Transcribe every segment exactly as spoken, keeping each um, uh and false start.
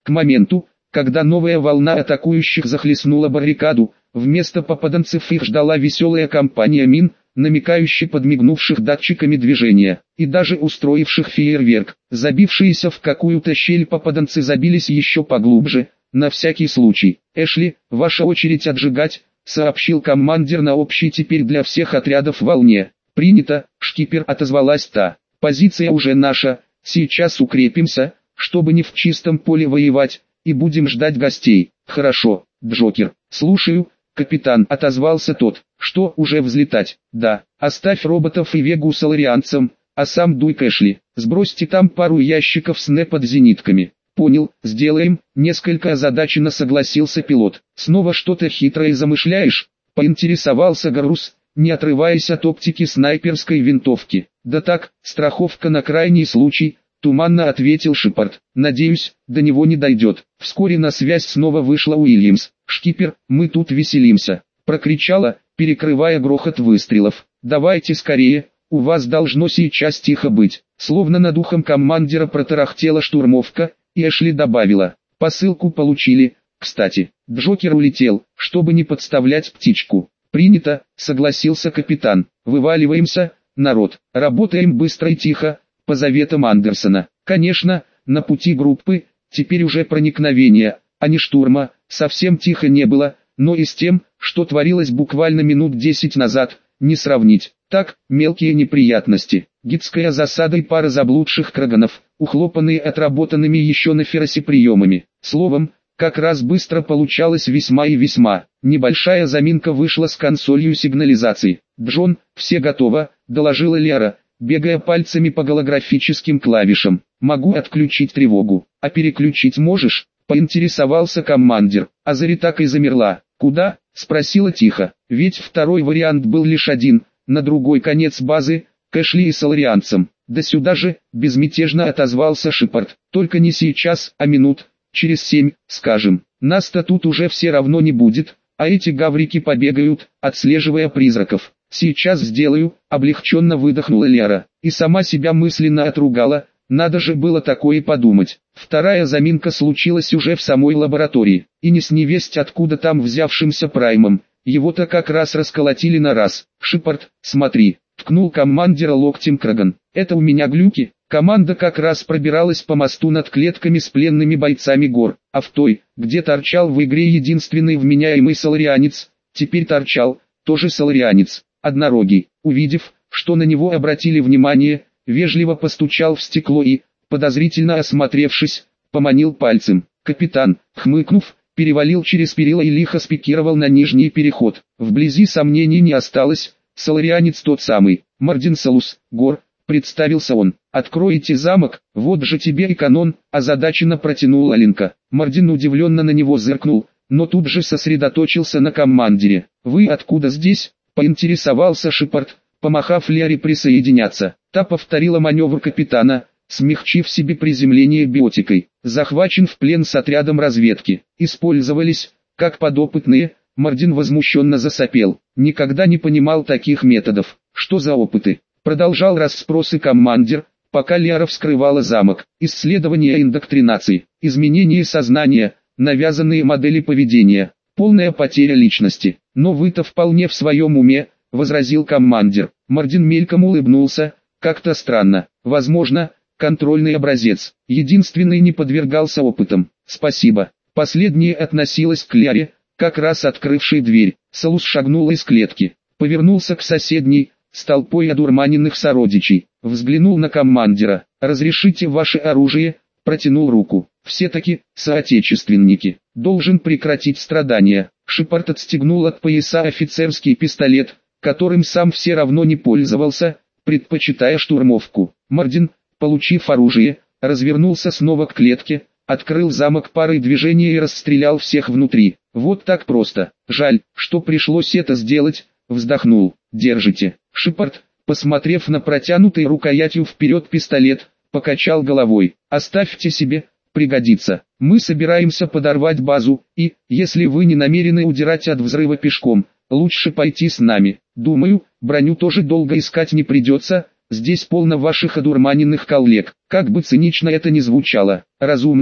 К моменту, когда новая волна атакующих захлестнула баррикаду, вместо попаданцев их ждала веселая компания мин, намекающих подмигнувших датчиками движения, и даже устроивших фейерверк. Забившиеся в какую-то щель попаданцы забились еще поглубже, на всякий случай. «Эшли, ваша очередь отжигать», — сообщил командир на общей теперь для всех отрядов волне. «Принято», — шкипер, отозвалась та. «Позиция уже наша, сейчас укрепимся, чтобы не в чистом поле воевать, и будем ждать гостей». «Хорошо, Джокер». «Слушаю, капитан», — отозвался тот. «Что, уже взлетать?» «Да, оставь роботов и Вегу соларианцам, а сам дуй к Эшли. Сбросьте там пару ящиков с НЭ под зенитками». «Понял, сделаем», — несколько озадаченно согласился пилот. «Снова что-то хитрое замышляешь?» — поинтересовался Гарус, не отрываясь от оптики снайперской винтовки. «Да так, страховка на крайний случай», — туманно ответил Шепард. «Надеюсь, до него не дойдет». Вскоре на связь снова вышла Уильямс. «Шкипер, мы тут веселимся», — прокричала, перекрывая грохот выстрелов. «Давайте скорее, у вас должно сейчас тихо быть». Словно над ухом командира протарахтела штурмовка, и Эшли добавила: «Посылку получили, кстати». Джокер улетел, чтобы не подставлять птичку. «Принято», — согласился капитан. «Вываливаемся, народ, работаем быстро и тихо, по заветам Андерсона». Конечно, на пути группы, теперь уже проникновения, а не штурма, совсем тихо не было, но и с тем, что творилось буквально минут десять назад, не сравнить. Так, мелкие неприятности, гидская засада и пара заблудших краганов, ухлопанные отработанными еще на Феросе приемами. Словом, как раз быстро получалось весьма и весьма. Небольшая заминка вышла с консолью сигнализации. «Джон, все готово», — доложила Лера, бегая пальцами по голографическим клавишам. «Могу отключить тревогу. А переключить можешь?» — поинтересовался командир. Азари так и замерла. «Куда?» — спросила тихо. Ведь второй вариант был лишь один, на другой конец базы, к Эшли и соларианцам. «Да сюда же», — безмятежно отозвался Шепард. «Только не сейчас, а минут через семь, скажем. Нас-то тут уже все равно не будет, а эти гаврики побегают, отслеживая призраков». «Сейчас сделаю», — облегченно выдохнула Лера, и сама себя мысленно отругала. Надо же было такое подумать. Вторая заминка случилась уже в самой лаборатории, и не с невесть откуда там взявшимся праймом. Его-то как раз расколотили на раз. «Шепард, смотри», — ткнул командира локтем Краган. «Это у меня глюки». Команда как раз пробиралась по мосту над клетками с пленными бойцами гор, а в той, где торчал в игре единственный вменяемый соларианец, теперь торчал, тоже соларианец, однорогий. Увидев, что на него обратили внимание, вежливо постучал в стекло и, подозрительно осмотревшись, поманил пальцем. Капитан, хмыкнув, перевалил через перила и лихо спикировал на нижний переход. Вблизи сомнений не осталось, соларианец тот самый, Мардин Салус, Гор, представился он. «Откройте замок, вот же тебе и канон», озадаченно протянул Аленка. Мардин удивленно на него зыркнул, но тут же сосредоточился на командире. «Вы откуда здесь?» — поинтересовался Шепард, помахав Лере присоединяться. Та повторила маневр капитана, смягчив себе приземление биотикой. «Захвачен в плен с отрядом разведки. Использовались, как подопытные», — Мардин возмущенно засопел. «Никогда не понимал таких методов. Что за опыты?» Продолжал расспросы командир, пока Лера вскрывала замок. «Исследование индоктринации, изменение сознания, навязанные модели поведения, полная потеря личности. Но вы-то вполне в своем уме», — возразил командир. Мардин мельком улыбнулся, как-то странно. «Возможно, контрольный образец. Единственный не подвергался опытам». «Спасибо». Последнее относилось к Лере, как раз открывшей дверь. Салус шагнул из клетки, повернулся к соседней, с толпой одурманенных сородичей. Взглянул на командира. «Разрешите ваше оружие?» Протянул руку. «Все-таки, соотечественники, должен прекратить страдания». Шепард отстегнул от пояса офицерский пистолет, которым сам все равно не пользовался, предпочитая штурмовку. Мардин, получив оружие, развернулся снова к клетке, открыл замок парой движений и расстрелял всех внутри. «Вот так просто. Жаль, что пришлось это сделать», — вздохнул. «Держите». Шепард, посмотрев на протянутый рукоятью вперед пистолет, покачал головой. «Оставьте себе, пригодится. Мы собираемся подорвать базу, и, если вы не намерены удирать от взрыва пешком, лучше пойти с нами. Думаю, броню тоже долго искать не придется, здесь полно ваших одурманенных коллег». Как бы цинично это ни звучало, разумно,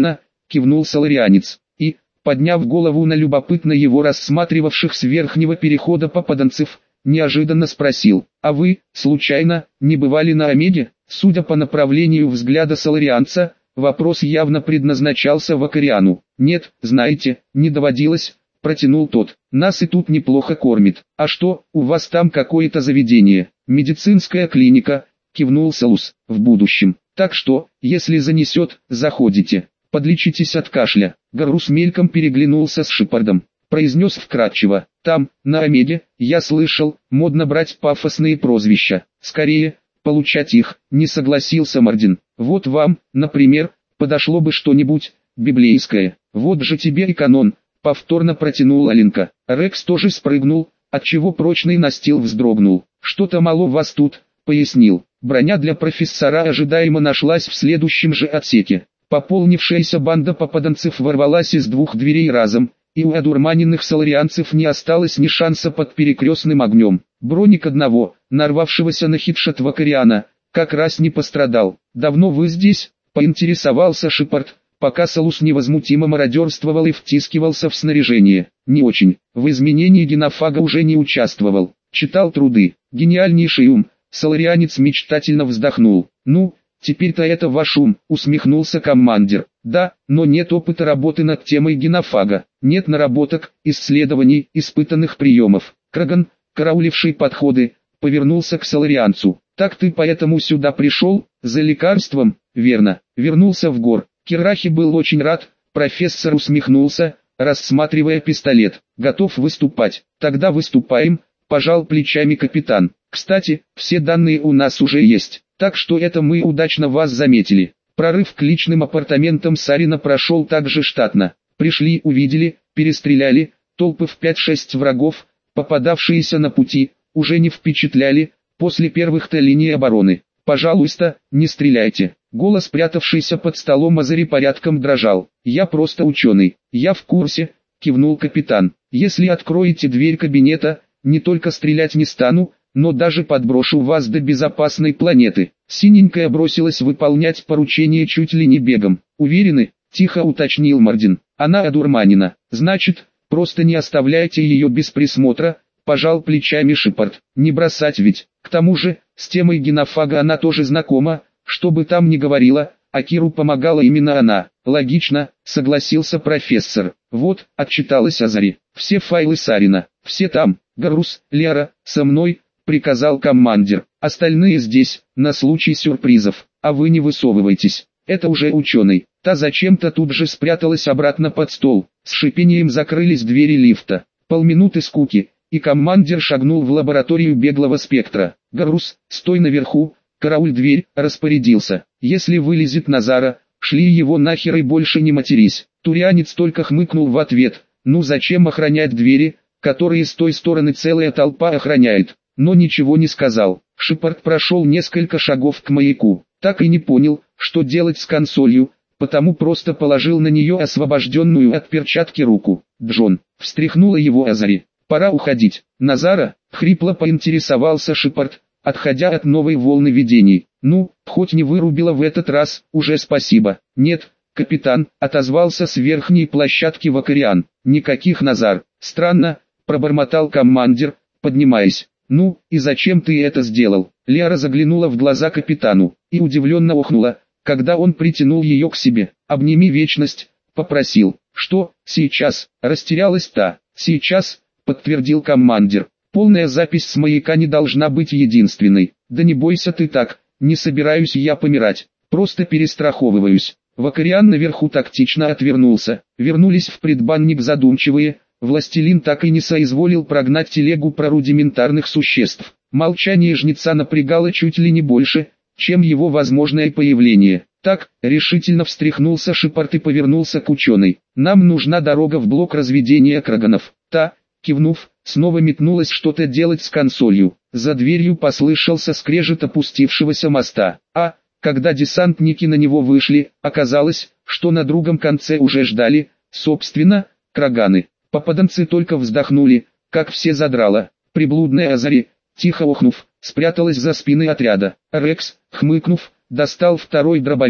кивнул соларианец, и, подняв голову на любопытно его рассматривавших с верхнего перехода попаданцев, неожиданно спросил: «А вы, случайно, не бывали на Омеге?» Судя по направлению взгляда соларианца, вопрос явно предназначался Вакариану. «Нет, знаете, не доводилось», — протянул тот. «Нас и тут неплохо кормит. А что, у вас там какое-то заведение?» «Медицинская клиника», — кивнул Салус. «В будущем. Так что, если занесет, заходите. Подлечитесь от кашля». Гарус мельком переглянулся с Шепардом. Произнес вкратчиво: «Там, на Омеге, я слышал, модно брать пафосные прозвища. Скорее, получать их», — не согласился Мардин. «Вот вам, например, подошло бы что-нибудь библейское. Вот же тебе и канон», — повторно протянул Аленка. Рекс тоже спрыгнул, отчего прочный настил вздрогнул. «Что-то мало вас тут», — пояснил. Броня для профессора ожидаемо нашлась в следующем же отсеке. Пополнившаяся банда попаданцев ворвалась из двух дверей разом, и у одурманенных соларианцев не осталось ни шанса под перекрестным огнем. Броник одного, нарвавшегося на хитшот Вакариана, как раз не пострадал. «Давно вы здесь?» — поинтересовался Шепард, пока Салус невозмутимо мародерствовал и втискивался в снаряжение. «Не очень. В изменении генофага уже не участвовал. Читал труды. Гениальнейший ум», — соларианец мечтательно вздохнул. «Ну, теперь-то это ваш ум», — усмехнулся командир. «Да, но нет опыта работы над темой генофага. Нет наработок, исследований, испытанных приемов». Краган, карауливший подходы, повернулся к соларианцу. «Так ты поэтому сюда пришел, за лекарством?» «Верно. Вернулся в гор». Кирахи был очень рад, профессор усмехнулся, рассматривая пистолет. «Готов выступать?» «Тогда выступаем», — пожал плечами капитан. «Кстати, все данные у нас уже есть, так что это мы удачно вас заметили». Прорыв к личным апартаментам Сарина прошел также штатно. Пришли, увидели, перестреляли, толпы в пять-шесть врагов, попадавшиеся на пути, уже не впечатляли, после первых-то линий обороны. «Пожалуйста, не стреляйте». Голос, прятавшийся под столом Азари, порядком дрожал. «Я просто ученый». «Я в курсе», — кивнул капитан. «Если откроете дверь кабинета, не только стрелять не стану, но даже подброшу вас до безопасной планеты». Синенькая бросилась выполнять поручение чуть ли не бегом. «Уверены?» — тихо уточнил Мардин. «Она одурманена. Значит, просто не оставляйте ее без присмотра», — пожал плечами Шепард. «Не бросать ведь. К тому же, с темой генофага она тоже знакома, что бы там ни говорила, а Киру помогала именно она». «Логично», — согласился профессор. «Вот», — отчиталась Азари. «Все файлы Сарина. Все там. Гарус, Лера, со мной», — приказал командир. «Остальные здесь, на случай сюрпризов, а вы не высовывайтесь. Это уже ученый». Та зачем-то тут же спряталась обратно под стол. С шипением закрылись двери лифта. Полминуты скуки, и командир шагнул в лабораторию беглого спектра. «Гарус, стой наверху, карауль дверь», — распорядился. «Если вылезет Назара, шли его нахер и больше не матерись». Турианец только хмыкнул в ответ. «Ну зачем охранять двери, которые с той стороны целая толпа охраняет?» Но ничего не сказал. Шепард прошел несколько шагов к маяку. Так и не понял, что делать с консолью, потому просто положил на нее освобожденную от перчатки руку. «Джон», — встряхнула его Азари. «Пора уходить». «Назара?» — хрипло поинтересовался Шепард, отходя от новой волны видений. «Ну, хоть не вырубила в этот раз, уже спасибо». «Нет, капитан», — отозвался с верхней площадки Вакариан. «Никаких Назар». «Странно», — пробормотал командир, поднимаясь. «Ну, и зачем ты это сделал?» Лера заглянула в глаза капитану и удивленно охнула, когда он притянул ее к себе. «Обними вечность», — попросил. «Что, сейчас?» — растерялась та. «Сейчас», — подтвердил командир. «Полная запись с маяка не должна быть единственной». «Да не бойся ты так, не собираюсь я помирать, просто перестраховываюсь». Вакариан наверху тактично отвернулся. Вернулись в предбанник задумчивые. Властелин так и не соизволил прогнать телегу про рудиментарных существ. Молчание жнеца напрягало чуть ли не больше, чем его возможное появление. «Так», — решительно встряхнулся Шепард и повернулся к ученой. «Нам нужна дорога в блок разведения краганов». Та, кивнув, снова метнулась что-то делать с консолью. За дверью послышался скрежет опустившегося моста. А, когда десантники на него вышли, оказалось, что на другом конце уже ждали, собственно, краганы. Попаданцы только вздохнули, как все задрало. Приблудная Азари, тихо охнув, спряталась за спиной отряда. Рекс, хмыкнув, достал второй дробовик,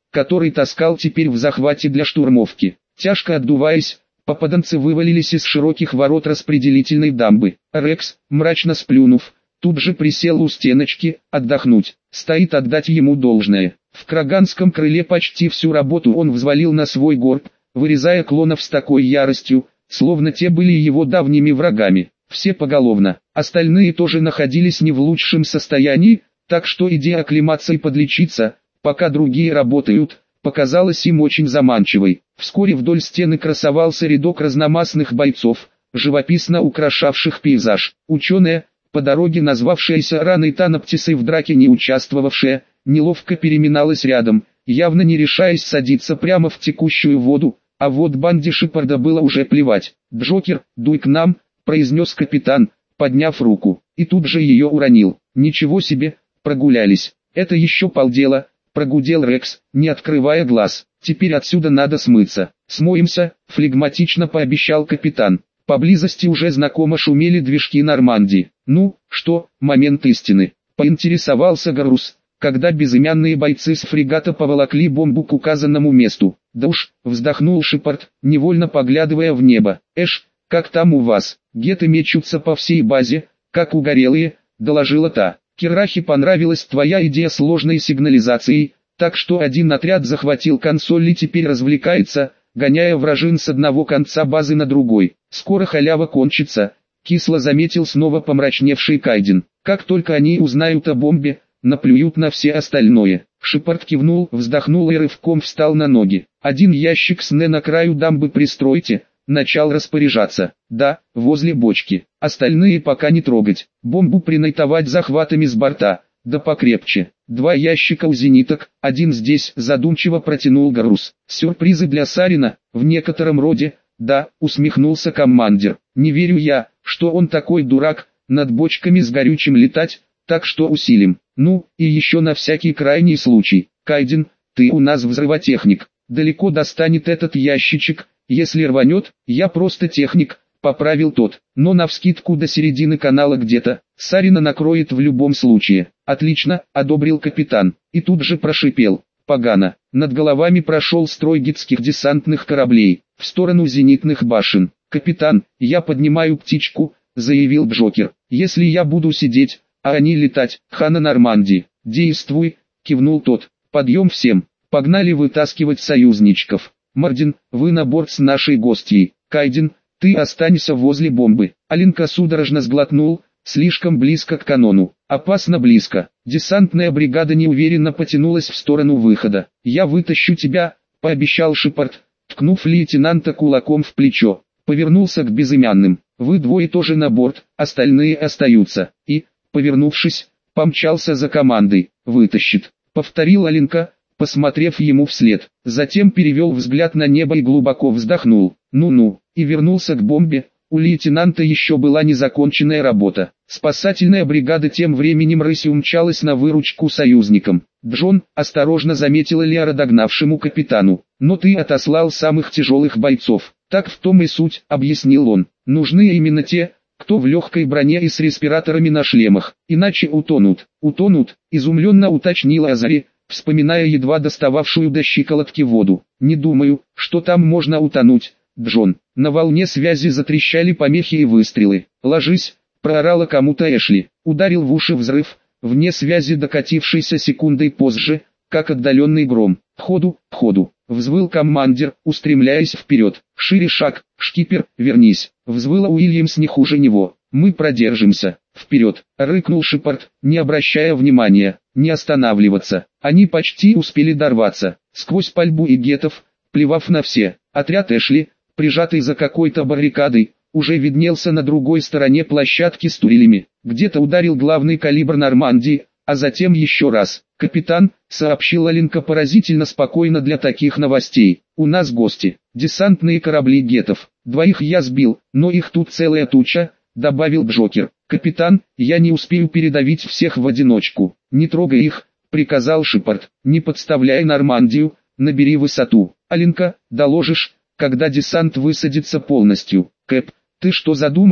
который таскал теперь в захвате для штурмовки. Тяжко отдуваясь, попаданцы вывалились из широких ворот распределительной дамбы. Рекс, мрачно сплюнув, тут же присел у стеночки, отдохнуть. Стоит отдать ему должное. В краганском крыле почти всю работу он взвалил на свой горб, вырезая клонов с такой яростью, словно те были его давними врагами. Все поголовно. Остальные тоже находились не в лучшем состоянии, так что идея оклематься и подлечиться, пока другие работают, показалась им очень заманчивой. Вскоре вдоль стены красовался рядок разномастных бойцов, живописно украшавших пейзаж. Ученая, по дороге назвавшаяся раной Танаптисой в драке не участвовавшая, неловко переминалась рядом, явно не решаясь садиться прямо в текущую воду, а вот банде Шепарда было уже плевать. «Джокер, дуй к нам», — произнес капитан, подняв руку, и тут же ее уронил. «Ничего себе, прогулялись, это еще полдела», — прогудел Рекс, не открывая глаз. «Теперь отсюда надо смыться». «Смоемся», — флегматично пообещал капитан. Поблизости уже знакомо шумели движки Нормандии. «Ну, что, момент истины», — поинтересовался Гарус, когда безымянные бойцы с фрегата поволокли бомбу к указанному месту. «Да уж», — вздохнул Шепард, невольно поглядывая в небо. «Эш, как там у вас?» «Геты мечутся по всей базе, как угорелые», — доложила та. «Кирахе понравилась твоя идея сложной сигнализацией, так что один отряд захватил консоль и теперь развлекается, гоняя вражин с одного конца базы на другой. Скоро халява кончится», — кисло заметил снова помрачневший Кайден. «Как только они узнают о бомбе, наплюют на все остальное». Шепард кивнул, вздохнул и рывком встал на ноги. «Один ящик сне на краю дамбы пристройте», — начал распоряжаться. «Да, возле бочки. Остальные пока не трогать. Бомбу принайтовать захватами с борта, да покрепче. Два ящика у зениток, один здесь», — задумчиво протянул Гарус. «Сюрпризы для Сарина, в некотором роде, да», — усмехнулся командир. «Не верю я, что он такой дурак, над бочками с горючим летать, так что усилим. Ну, и еще на всякий крайний случай. Кайден, ты у нас взрывотехник. Далеко достанет этот ящичек, если рванет, я просто техник», — поправил тот. «Но навскидку до середины канала где-то, Сарина накроет в любом случае». «Отлично», — одобрил капитан, и тут же прошипел. «Погано». Над головами прошел строй гидских десантных кораблей, в сторону зенитных башен. «Капитан, я поднимаю птичку», — заявил Джокер. «Если я буду сидеть, а они летать, хана Нормандии». «Действуй», — кивнул тот. «Подъем всем, погнали вытаскивать союзничков. Мардин, вы на борт с нашей гостьей. Кайден, ты останься возле бомбы». Алинка судорожно сглотнул, слишком близко к канону. Опасно близко. Десантная бригада неуверенно потянулась в сторону выхода. «Я вытащу тебя», — пообещал Шепард, ткнув лейтенанта кулаком в плечо. Повернулся к безымянным. «Вы двое тоже на борт, остальные остаются». И, повернувшись, помчался за командой. «Вытащит», — повторил Алинка, посмотрев ему вслед. Затем перевел взгляд на небо и глубоко вздохнул. «Ну-ну», и вернулся к бомбе. У лейтенанта еще была незаконченная работа. Спасательная бригада тем временем рысью умчалась на выручку союзникам. «Джон», — осторожно заметила Лиара догнавшему капитану, — «но ты отослал самых тяжелых бойцов». «Так в том и суть», — объяснил он. «Нужны именно те, кто в легкой броне и с респираторами на шлемах, иначе утонут». «Утонут», — изумленно уточнила Азари, вспоминая едва достававшую до щиколотки воду. «Не думаю, что там можно утонуть, Джон». На волне связи затрещали помехи и выстрелы. «Ложись», — проорала кому-то Эшли. Ударил в уши взрыв, вне связи докатившийся секундой позже, как отдаленный гром. «Ходу, ходу», — взвыл командир, устремляясь вперед. «Шире шаг, шкипер, вернись», — взвыла Уильямс не хуже него. «Мы продержимся». «Вперед», — рыкнул Шепард, не обращая внимания, не останавливаться. Они почти успели дорваться. Сквозь пальбу и гетов, плевав на все, отряд Эшли, прижатый за какой-то баррикадой, уже виднелся на другой стороне площадки с турелями. Где-то ударил главный калибр Нормандии, а затем еще раз. «Капитан», — сообщил Алинка поразительно спокойно для таких новостей, — «у нас гости, десантные корабли гетов. Двоих я сбил, но их тут целая туча», — добавил Джокер. «Капитан, я не успею передавить всех в одиночку». «Не трогай их», — приказал Шепард, — «не подставляй Нормандию, набери высоту». «Алинка, доложишь, когда десант высадится полностью». «Кэп, ты что задумал?» —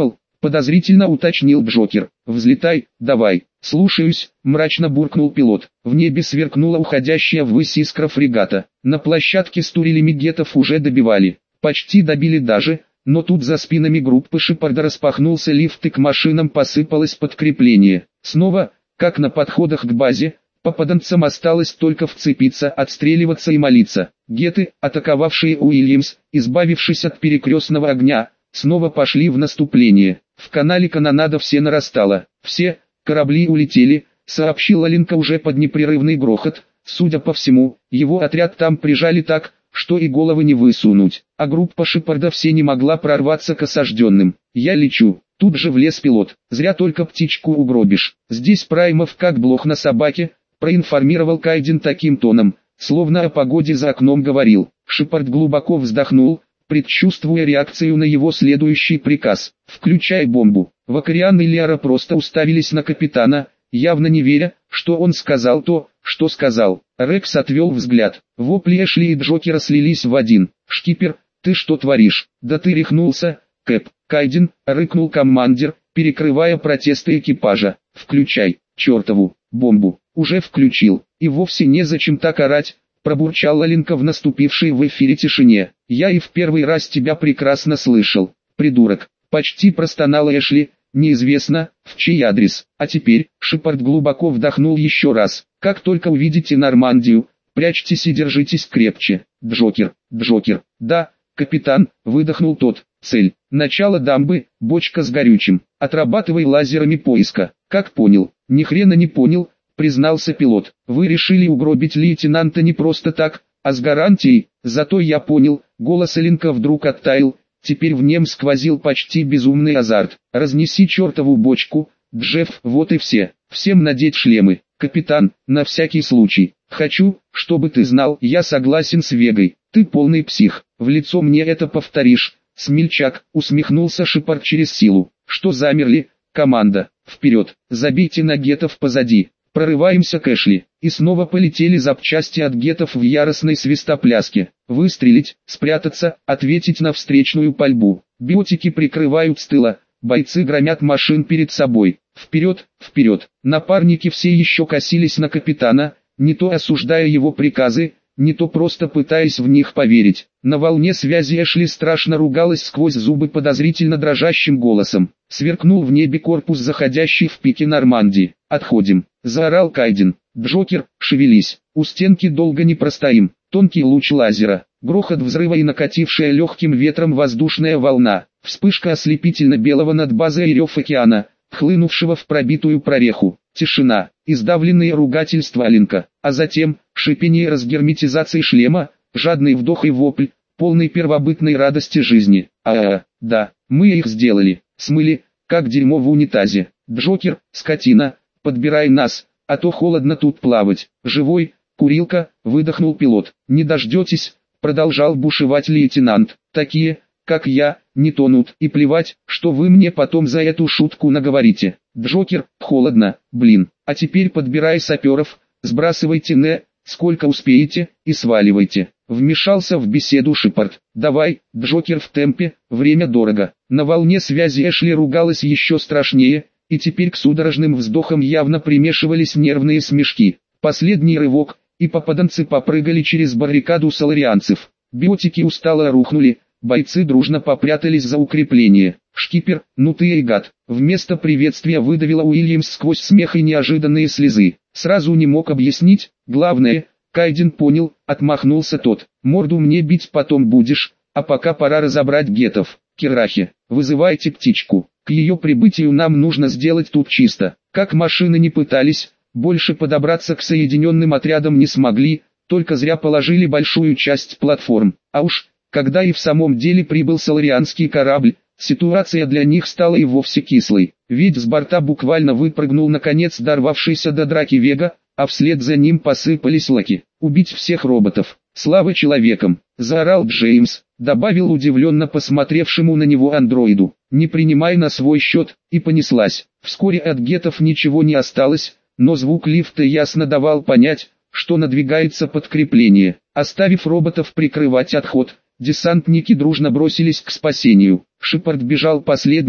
подозрительно уточнил Джокер. «Взлетай, давай». «Слушаюсь», мрачно буркнул пилот. В небе сверкнула уходящая ввысь искра фрегата. На площадке с турелями гетов уже добивали. Почти добили даже, но тут за спинами группы Шепарда распахнулся лифт и к машинам посыпалось подкрепление. Снова, как на подходах к базе, попаданцам осталось только вцепиться, отстреливаться и молиться. Геты, атаковавшие Уильямс, избавившись от перекрестного огня, снова пошли в наступление. В канале канонада все нарастала. Все корабли улетели, сообщила Линка уже под непрерывный грохот. Судя по всему, его отряд там прижали так, что и головы не высунуть. А группа Шепарда все не могла прорваться к осажденным. «Я лечу». Тут же влез пилот. «Зря только птичку угробишь. Здесь Праймов как блох на собаке», проинформировал Кайден таким тоном, словно о погоде за окном говорил. Шепард глубоко вздохнул, предчувствуя реакцию на его следующий приказ. «Включай бомбу». Вакариан и Лиара просто уставились на капитана, явно не веря, что он сказал то, что сказал. Рекс отвел взгляд. Вопли Эшли и Джокера слились в один. «Шкипер, ты что творишь? Да ты рехнулся, Кэп!» «Кайден», — рыкнул командир, перекрывая протесты экипажа. «Включай, чертову, бомбу». «Уже включил, и вовсе незачем так орать», — пробурчала Линка в наступившей в эфире тишине. «Я и в первый раз тебя прекрасно слышал, придурок», — почти простонала Эшли. «Неизвестно, в чей адрес». А теперь, Шепард глубоко вдохнул еще раз. «Как только увидите Нормандию, прячьтесь и держитесь крепче». «Джокер, Джокер». «Да, капитан», — выдохнул тот. «Цель. Начало дамбы, бочка с горючим. Отрабатывай лазерами поиска». «Как понял?» «Ни хрена не понял», — признался пилот. «Вы решили угробить лейтенанта не просто так, а с гарантией». «Зато я понял». Голос Линка вдруг оттаял. Теперь в нем сквозил почти безумный азарт. «Разнеси чертову бочку, Джефф, вот и все. Всем надеть шлемы. Капитан, на всякий случай. Хочу, чтобы ты знал, я согласен с Вегой. Ты полный псих. В лицо мне это повторишь». «Смельчак», усмехнулся Шепард через силу. «Что замерли, команда? Вперед, забейте на гетов позади. Прорываемся к Эшли». И снова полетели запчасти от гетов в яростной свистопляске. Выстрелить, спрятаться, ответить на встречную пальбу. Биотики прикрывают с тыла, бойцы громят машин перед собой. Вперед, вперед. Напарники все еще косились на капитана, не то осуждая его приказы, не то просто пытаясь в них поверить. На волне связи Эшли страшно ругалась сквозь зубы подозрительно дрожащим голосом. Сверкнул в небе корпус заходящий в пике Нормандии. «Отходим», — заорал Кайден. «Джокер, шевелись, у стенки долго не простоим». Тонкий луч лазера, грохот взрыва и накатившая легким ветром воздушная волна, вспышка ослепительно-белого над базой и рев океана, хлынувшего в пробитую прореху. Тишина, издавленные ругательства Линка, а затем шипение разгерметизации шлема, жадный вдох и вопль, полный первобытной радости жизни. А-а-а, да, мы их сделали, смыли, как дерьмо в унитазе. Джокер, скотина, подбирай нас, а то холодно тут плавать. Живой, курилка, выдохнул пилот. Не дождетесь, продолжал бушевать лейтенант. Такие, как я, не тонут, и плевать, что вы мне потом за эту шутку наговорите. Джокер, холодно, блин. А теперь подбирай саперов, сбрасывайте не, сколько успеете, и сваливайте. Вмешался в беседу Шепард. «Давай, Джокер, в темпе, время дорого». На волне связи Эшли ругалась еще страшнее, и теперь к судорожным вздохам явно примешивались нервные смешки. Последний рывок, и попаданцы попрыгали через баррикаду соларианцев. Биотики устало рухнули, бойцы дружно попрятались за укрепление. «Шкипер, ну ты и гад!» Вместо приветствия выдавила Уильямс сквозь смех и неожиданные слезы. Сразу не мог объяснить, главное, Кайден понял, отмахнулся тот. «Морду мне бить потом будешь, а пока пора разобрать гетов. Кирахи, вызывайте птичку. К ее прибытию нам нужно сделать тут чисто». Как машины не пытались, больше подобраться к соединенным отрядам не смогли, только зря положили большую часть платформ. А уж, когда и в самом деле прибыл соларианский корабль, ситуация для них стала и вовсе кислой. Ведь с борта буквально выпрыгнул наконец дорвавшийся до драки Вега, а вслед за ним посыпались лаки. «Убить всех роботов! Слава человекам!» — заорал Джеймс, добавил удивленно посмотревшему на него андроиду. «Не принимай на свой счет», и понеслась. Вскоре от гетов ничего не осталось, но звук лифта ясно давал понять, что надвигается подкрепление. Оставив роботов прикрывать отход, десантники дружно бросились к спасению. Шепард бежал последним,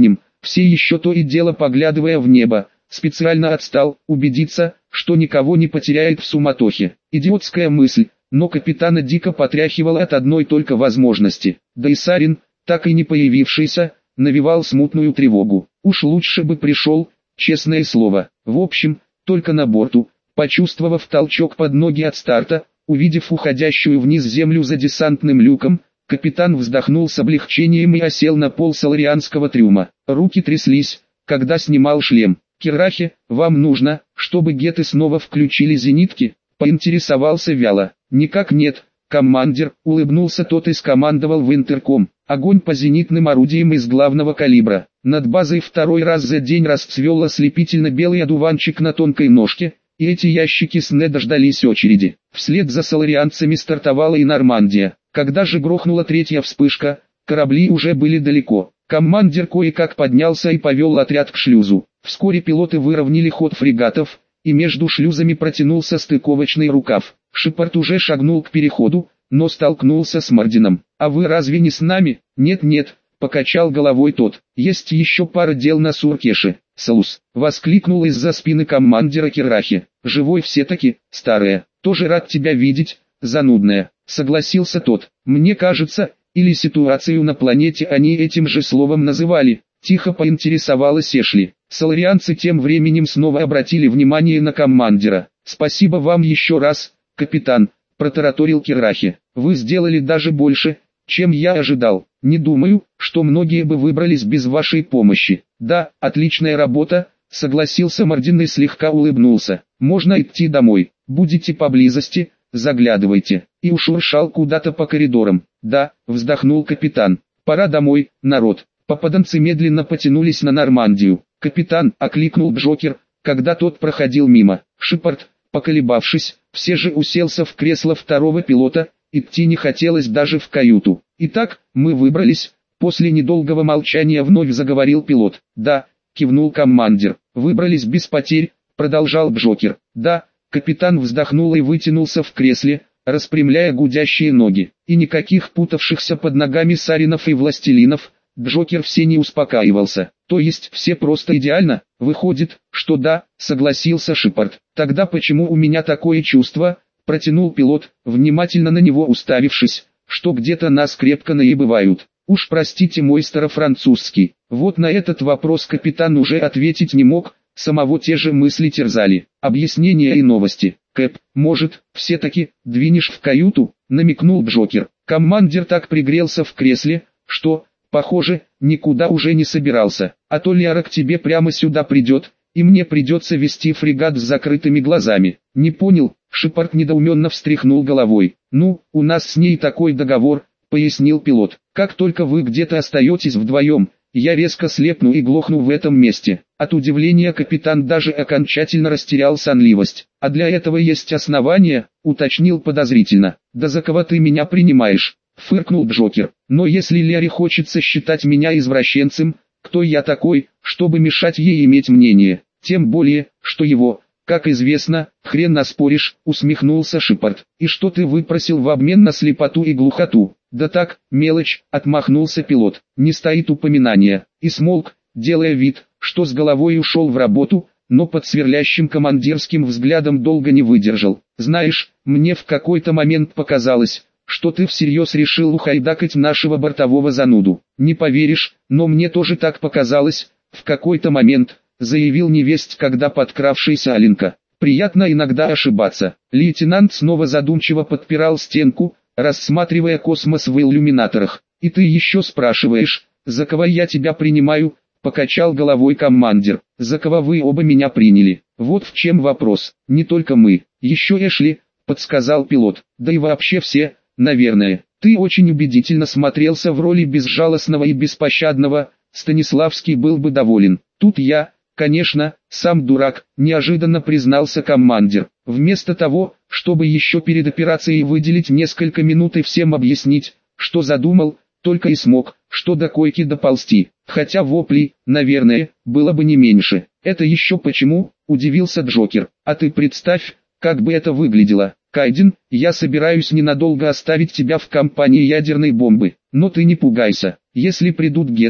все еще то и дело поглядывая в небо. Специально отстал, убедиться, что никого не потеряет в суматохе. Идиотская мысль, но капитана дико потряхивало от одной только возможности. Да и Сарин, так и не появившийся, навевал смутную тревогу. Уж лучше бы пришел, честное слово. В общем, только на борту, почувствовав толчок под ноги от старта, увидев уходящую вниз землю за десантным люком, капитан вздохнул с облегчением и осел на пол соларианского трюма. Руки тряслись, когда снимал шлем. «Кирахи, вам нужно, чтобы геты снова включили зенитки?» — поинтересовался вяло. «Никак нет, командир», — улыбнулся тот и скомандовал в интерком. «Огонь по зенитным орудиям из главного калибра». Над базой второй раз за день расцвел ослепительно-белый одуванчик на тонкой ножке, и эти ящики сне дождались очереди. Вслед за соларианцами стартовала и Нормандия. Когда же грохнула третья вспышка, корабли уже были далеко. Командир кое-как поднялся и повел отряд к шлюзу. Вскоре пилоты выровняли ход фрегатов, и между шлюзами протянулся стыковочный рукав. Шепард уже шагнул к переходу, но столкнулся с Мардином. «А вы разве не с нами?» «Нет-нет», — покачал головой тот. «Есть еще пара дел на Суркеше». «Салус!» — воскликнул из-за спины командира Кирахи. «Живой все-таки, старая. Тоже рад тебя видеть, занудная», — согласился тот. «Мне кажется, или ситуацию на планете они этим же словом называли», — тихо поинтересовалась Эшли. Соларианцы тем временем снова обратили внимание на командира. «Спасибо вам еще раз, капитан», — протараторил Кирахи. «Вы сделали даже больше, чем я ожидал. Не думаю, что многие бы выбрались без вашей помощи». «Да, отличная работа», — согласился Мардин и слегка улыбнулся. «Можно идти домой. Будете поблизости, заглядывайте». И ушуршал куда-то по коридорам. «Да», — вздохнул капитан. «Пора домой, народ». Попаданцы медленно потянулись на Нормандию. «Капитан», — окликнул Джокер, когда тот проходил мимо. Шепард, поколебавшись, все же уселся в кресло второго пилота, идти не хотелось даже в каюту. «Итак, мы выбрались», — после недолгого молчания вновь заговорил пилот. «Да», — кивнул командир. «Выбрались без потерь», — продолжал Джокер. «Да», — капитан вздохнул и вытянулся в кресле, распрямляя гудящие ноги. И никаких путавшихся под ногами саринов и властелинов, Джокер все не успокаивался. «То есть все просто идеально?» «Выходит, что да», — согласился Шепард. «Тогда почему у меня такое чувство?» — протянул пилот, внимательно на него уставившись, «что где-то нас крепко наебывают. Уж простите мой старофранцузский». Вот на этот вопрос капитан уже ответить не мог, самого те же мысли терзали. Объяснения и новости. «Кэп, может, все-таки двинешь в каюту?» — намекнул Джокер. Командир так пригрелся в кресле, что, похоже, никуда уже не собирался. «А то Ляра к тебе прямо сюда придет, и мне придется вести фрегат с закрытыми глазами». «Не понял», — Шепард недоуменно встряхнул головой. «Ну, у нас с ней такой договор», — пояснил пилот. «Как только вы где-то остаетесь вдвоем, я резко слепну и глохну в этом месте». От удивления капитан даже окончательно растерял сонливость. «А для этого есть основания», — уточнил подозрительно. «Да за кого ты меня принимаешь?» — фыркнул Джокер. «Но если Лере хочется считать меня извращенцем, кто я такой, чтобы мешать ей иметь мнение? Тем более, что его, как известно, хрен наспоришь», — усмехнулся Шепард. «И что ты выпросил в обмен на слепоту и глухоту?» «Да так, мелочь», — отмахнулся пилот. «Не стоит упоминания». И смолк, делая вид, что с головой ушел в работу, но под сверлящим командирским взглядом долго не выдержал. «Знаешь, мне в какой-то момент показалось, что ты всерьез решил ухайдакать нашего бортового зануду. Не поверишь, но мне тоже так показалось, в какой-то момент», — заявил невесть, когда подкравшийся Аленка. «Приятно иногда ошибаться». Лейтенант снова задумчиво подпирал стенку, рассматривая космос в иллюминаторах. «И ты еще спрашиваешь, за кого я тебя принимаю?» — покачал головой командир. «За кого вы оба меня приняли? Вот в чем вопрос. Не только мы, еще Эшли», — подсказал пилот. «Да и вообще все, наверное. Ты очень убедительно смотрелся в роли безжалостного и беспощадного, Станиславский был бы доволен. Тут я, конечно, сам дурак», — неожиданно признался командир. Вместо того, чтобы еще перед операцией выделить несколько минут и всем объяснить, что задумал, только и смог, что до койки доползти. Хотя воплей, наверное, было бы не меньше. «Это еще почему?» — удивился Джокер. «А ты представь, как бы это выглядело. Кайден, я собираюсь ненадолго оставить тебя в компании ядерной бомбы. Но ты не пугайся. Если придут геты,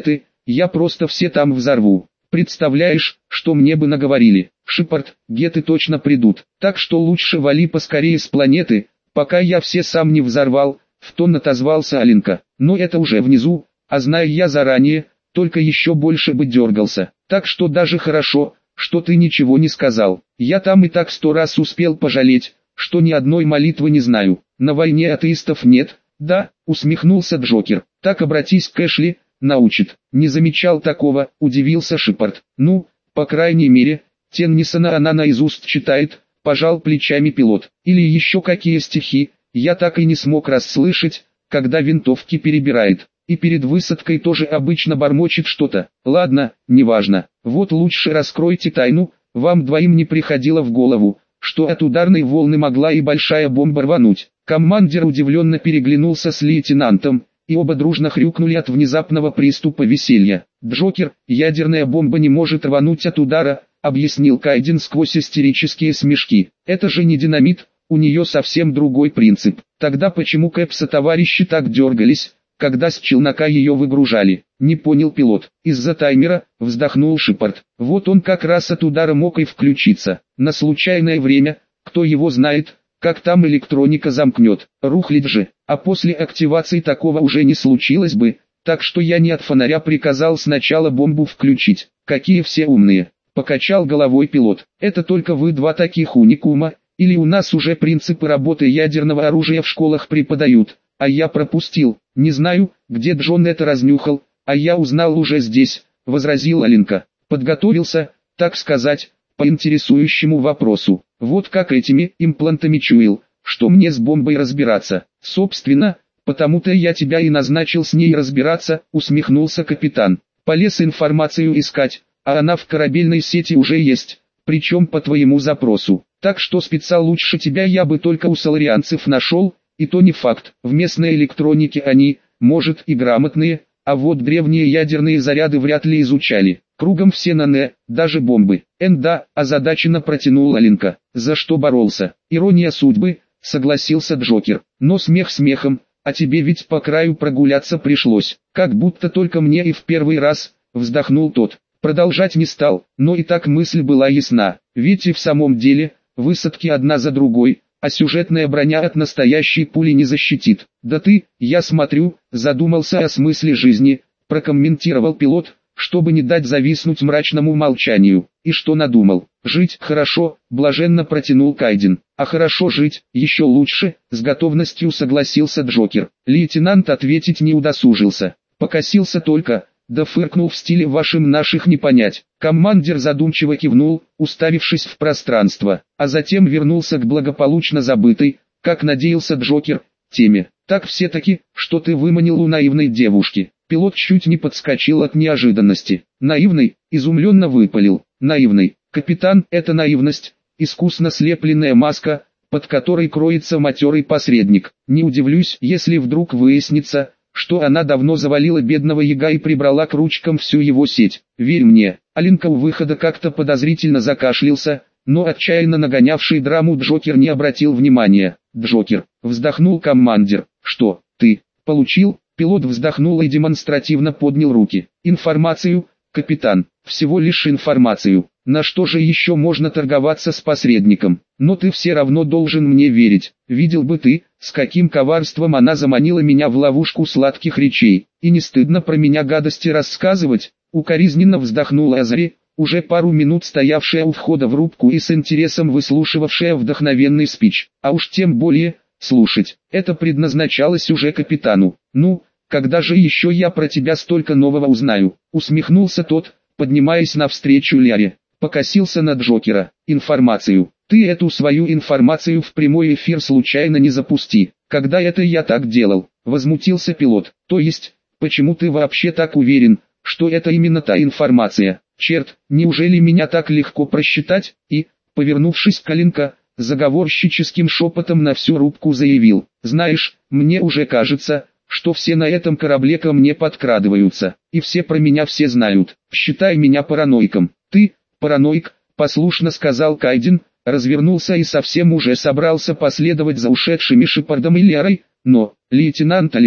я просто все там взорву. Представляешь, что мне бы наговорили? Шепард, геты точно придут, так что лучше вали поскорее с планеты, пока я все сам не взорвал, в тон отозвался Аленка. Но это уже внизу, а зная я заранее, только еще больше бы дергался. Так что даже хорошо, что ты ничего не сказал. Я там и так сто раз успел пожалеть, что ни одной молитвы не знаю. На войне атеистов нет, да, усмехнулся Джокер. Так обратись к Эшли, научит. Не замечал такого, удивился Шепард. Ну, по крайней мере, Теннисона она наизусть читает, пожал плечами пилот. Или еще какие стихи, я так и не смог расслышать, когда винтовки перебирает. И перед высадкой тоже обычно бормочет что-то. Ладно, неважно. Вот лучше раскройте тайну, вам двоим не приходило в голову, что от ударной волны могла и большая бомба рвануть. Командир удивленно переглянулся с лейтенантом, и оба дружно хрюкнули от внезапного приступа веселья. «Джокер, ядерная бомба не может рвануть от удара», объяснил Кайден сквозь истерические смешки. «Это же не динамит, у нее совсем другой принцип. Тогда почему Кэпса товарищи так дергались, когда с челнока ее выгружали?» Не понял пилот. «Из-за таймера», вздохнул Шепард. «Вот он как раз от удара мог и включиться. На случайное время, кто его знает, как там электроника замкнет. Рухлить же, а после активации такого уже не случилось бы, так что я не от фонаря приказал сначала бомбу включить. Какие все умные», покачал головой пилот. «Это только вы два таких уникума, или у нас уже принципы работы ядерного оружия в школах преподают, а я пропустил. Не знаю, где Джон это разнюхал, а я узнал уже здесь», возразил Аленка. «Подготовился, так сказать, по интересующему вопросу. Вот как этими имплантами чуял, что мне с бомбой разбираться. Собственно, потому-то я тебя и назначил с ней разбираться», усмехнулся капитан. «Полез информацию искать, а она в корабельной сети уже есть, причем по твоему запросу. Так что спеца лучше тебя я бы только у соларианцев нашел, и то не факт. В местной электронике они, может, и грамотные, а вот древние ядерные заряды вряд ли изучали. Кругом все нане, даже бомбы». «Энда», озадаченно протянул Аленка. «За что боролся?» «Ирония судьбы», согласился Джокер. «Но смех смехом, а тебе ведь по краю прогуляться пришлось. Как будто только мне и в первый раз», вздохнул тот. Продолжать не стал, но и так мысль была ясна. Ведь и в самом деле, высадки одна за другой, а сюжетная броня от настоящей пули не защитит. «Да ты, я смотрю, задумался о смысле жизни», прокомментировал пилот, чтобы не дать зависнуть мрачному молчанию. «И что надумал? Жить хорошо», блаженно протянул Кайден. «А хорошо жить, еще лучше», с готовностью согласился Джокер. Лейтенант ответить не удосужился. Покосился только, да фыркнул в стиле «вашим наших не понять». Командир задумчиво кивнул, уставившись в пространство, а затем вернулся к благополучно забытой, как надеялся Джокер, теме. «Так все-таки, что ты выманил у наивной девушки?» Пилот чуть не подскочил от неожиданности. «Наивный?» — изумленно выпалил. «Наивный. Капитан, это наивность, искусно слепленная маска, под которой кроется матерый посредник. Не удивлюсь, если вдруг выяснится, что она давно завалила бедного яга и прибрала к ручкам всю его сеть. Верь мне». Аленка у выхода как-то подозрительно закашлялся, но отчаянно нагонявший драму Джокер не обратил внимания. «Джокер», вздохнул командир. «Что, ты, получил?» Пилот вздохнул и демонстративно поднял руки. «Информацию, капитан, всего лишь информацию. На что же еще можно торговаться с посредником? Но ты все равно должен мне верить. Видел бы ты, с каким коварством она заманила меня в ловушку сладких речей. И не стыдно про меня гадости рассказывать?» Укоризненно вздохнула Азари, уже пару минут стоявшая у входа в рубку и с интересом выслушивавшая вдохновенный спич. А уж тем более, слушать. Это предназначалось уже капитану. «Ну, когда же еще я про тебя столько нового узнаю?» Усмехнулся тот, поднимаясь навстречу Ляре. Покосился на Джокера. «Информацию. Ты эту свою информацию в прямой эфир случайно не запусти. Когда это я так делал?» Возмутился пилот. «То есть, почему ты вообще так уверен, что это именно та информация? Черт, неужели меня так легко просчитать?» И, повернувшись к Аленка, заговорщическим шепотом на всю рубку заявил: «Знаешь, мне уже кажется, что все на этом корабле ко мне подкрадываются, и все про меня все знают. Считай меня параноиком». «Ты, параноик», послушно сказал Кайден, развернулся и совсем уже собрался последовать за ушедшими Шепардом и Лярой, но, лейтенант Аленка,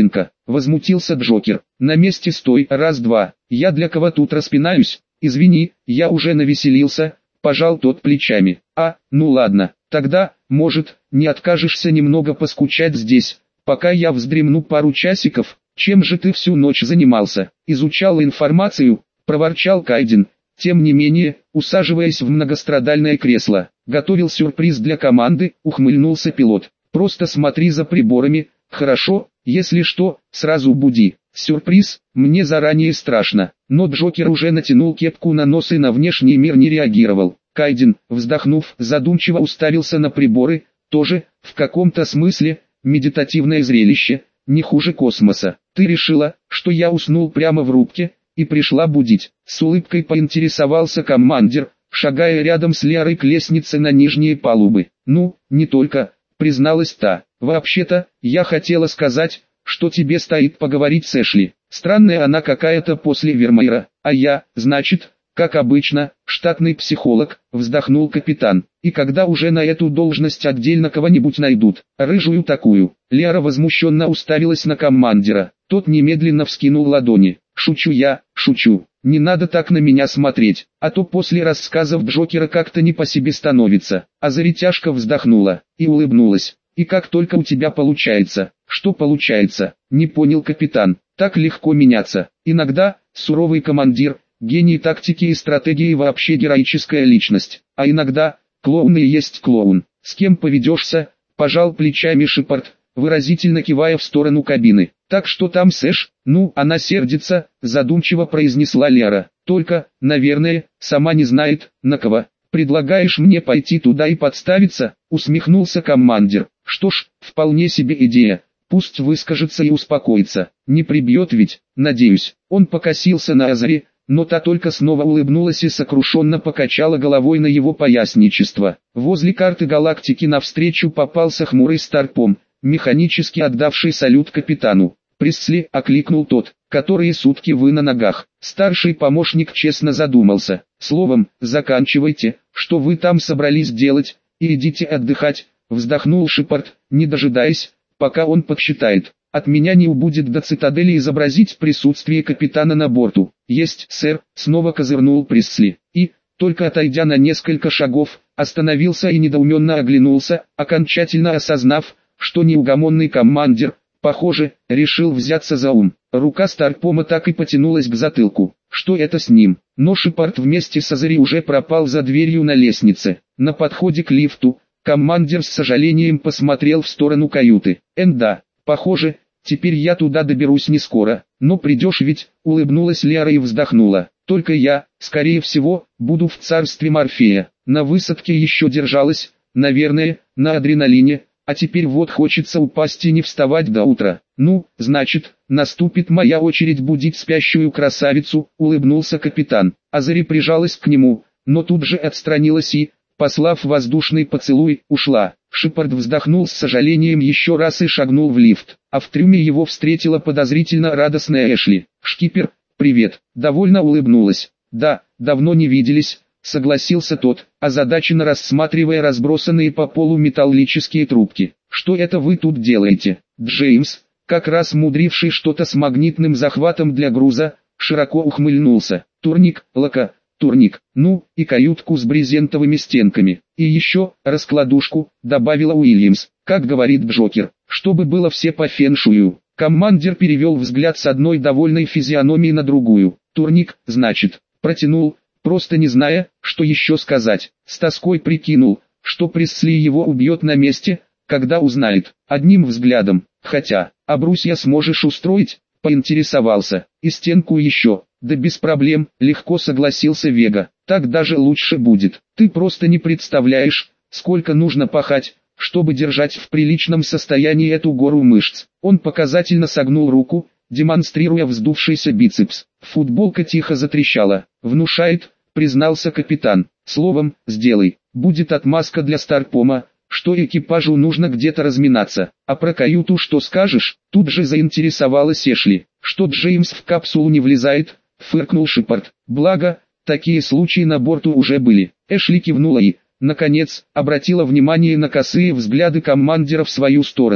возмутился Джокер. На месте стой, раз-два, я для кого тут распинаюсь? Извини, я уже навеселился, пожал тот плечами. А, ну ладно, тогда, может, не откажешься немного поскучать здесь, пока я вздремну пару часиков? Чем же ты всю ночь занимался? Изучал информацию, проворчал Кайден, тем не менее, усаживаясь в многострадальное кресло. Готовил сюрприз для команды, ухмыльнулся пилот. Просто смотри за приборами, хорошо, если что, сразу буди. Сюрприз, мне заранее страшно, но Джокер уже натянул кепку на нос и на внешний мир не реагировал. Кайден, вздохнув, задумчиво уставился на приборы, тоже, в каком-то смысле, медитативное зрелище, не хуже космоса. Ты решила, что я уснул прямо в рубке, и пришла будить? С улыбкой поинтересовался командир, шагая рядом с Лерой к лестнице на нижние палубы. Ну, не только, призналась та. Вообще-то, я хотела сказать, что тебе стоит поговорить с Эшли. Странная она какая-то после Вермеера, а я, значит, как обычно, штатный психолог, вздохнул капитан. И когда уже на эту должность отдельно кого-нибудь найдут, рыжую такую. Лера возмущенно уставилась на командира. Тот немедленно вскинул ладони. Шучу я, шучу. Не надо так на меня смотреть, а то после рассказов Джокера как-то не по себе становится. А Заритяшка вздохнула и улыбнулась. И как только у тебя получается? Что получается? Не понял капитан. Так легко меняться. Иногда, суровый командир, гений тактики и стратегии, вообще героическая личность. А иногда, клоун и есть клоун. С кем поведешься? Пожал плечами Шепард, выразительно кивая в сторону кабины. Так что там с Эш? Ну, она сердится, задумчиво произнесла Лера. Только, наверное, сама не знает, на кого. Предлагаешь мне пойти туда и подставиться? Усмехнулся командир. Что ж, вполне себе идея. Пусть выскажется и успокоится. Не прибьет ведь, надеюсь. Он покосился на Азари, но та только снова улыбнулась и сокрушенно покачала головой на его поясничество. Возле карты галактики навстречу попался хмурый старпом, механически отдавший салют капитану. «Пресли», — окликнул тот, «которые сутки вы на ногах». Старший помощник честно задумался. «Словом, заканчивайте, что вы там собрались делать, и идите отдыхать», — вздохнул Шепард, не дожидаясь, пока он подсчитает. «От меня не убудет до цитадели изобразить присутствие капитана на борту». «Есть, сэр», — снова козырнул Пресли. И, только отойдя на несколько шагов, остановился и недоуменно оглянулся, окончательно осознав, что неугомонный командир, похоже, решил взяться за ум. Рука Старпома так и потянулась к затылку. Что это с ним? Но Шепард вместе с Азари уже пропал за дверью на лестнице. На подходе к лифту, командир с сожалением посмотрел в сторону каюты. «Энда, похоже, теперь я туда доберусь не скоро. Но придешь ведь?» — улыбнулась Лера и вздохнула. «Только я, скорее всего, буду в царстве Морфея. На высадке еще держалась, наверное, на адреналине. А теперь вот хочется упасть и не вставать до утра. Ну, значит, наступит моя очередь будить спящую красавицу», — улыбнулся капитан. Азари прижалась к нему, но тут же отстранилась и, послав воздушный поцелуй, ушла. Шепард вздохнул с сожалением еще раз и шагнул в лифт. А в трюме его встретила подозрительно радостная Эшли. «Шкипер, привет», — довольно улыбнулась. «Да, давно не виделись», — согласился тот, озадаченно рассматривая разбросанные по полу металлические трубки. «Что это вы тут делаете?» Джеймс, как раз мудривший что-то с магнитным захватом для груза, широко ухмыльнулся. «Турник, лака, турник, ну, и каютку с брезентовыми стенками. И еще, раскладушку», — добавила Уильямс, как говорит Джокер, чтобы было все по феншую. Командир перевел взгляд с одной довольной физиономии на другую. «Турник, значит», — протянул, просто не зная, что еще сказать. С тоской прикинул, что Пресли его убьет на месте, когда узнает, одним взглядом. «Хотя, а брусья сможешь устроить?» — поинтересовался. «И стенку еще». «Да без проблем», — легко согласился Вега. «Так даже лучше будет. Ты просто не представляешь, сколько нужно пахать, чтобы держать в приличном состоянии эту гору мышц». Он показательно согнул руку, демонстрируя вздувшийся бицепс. Футболка тихо затрещала. «Внушает», — признался капитан. «Словом, сделай. Будет отмазка для Старпома, что экипажу нужно где-то разминаться. А про каюту что скажешь?» Тут же заинтересовалась Эшли. «Что Джеймс в капсулу не влезает?» — фыркнул Шепард. «Благо, такие случаи на борту уже были». Эшли кивнула и, наконец, обратила внимание на косые взгляды командира в свою сторону.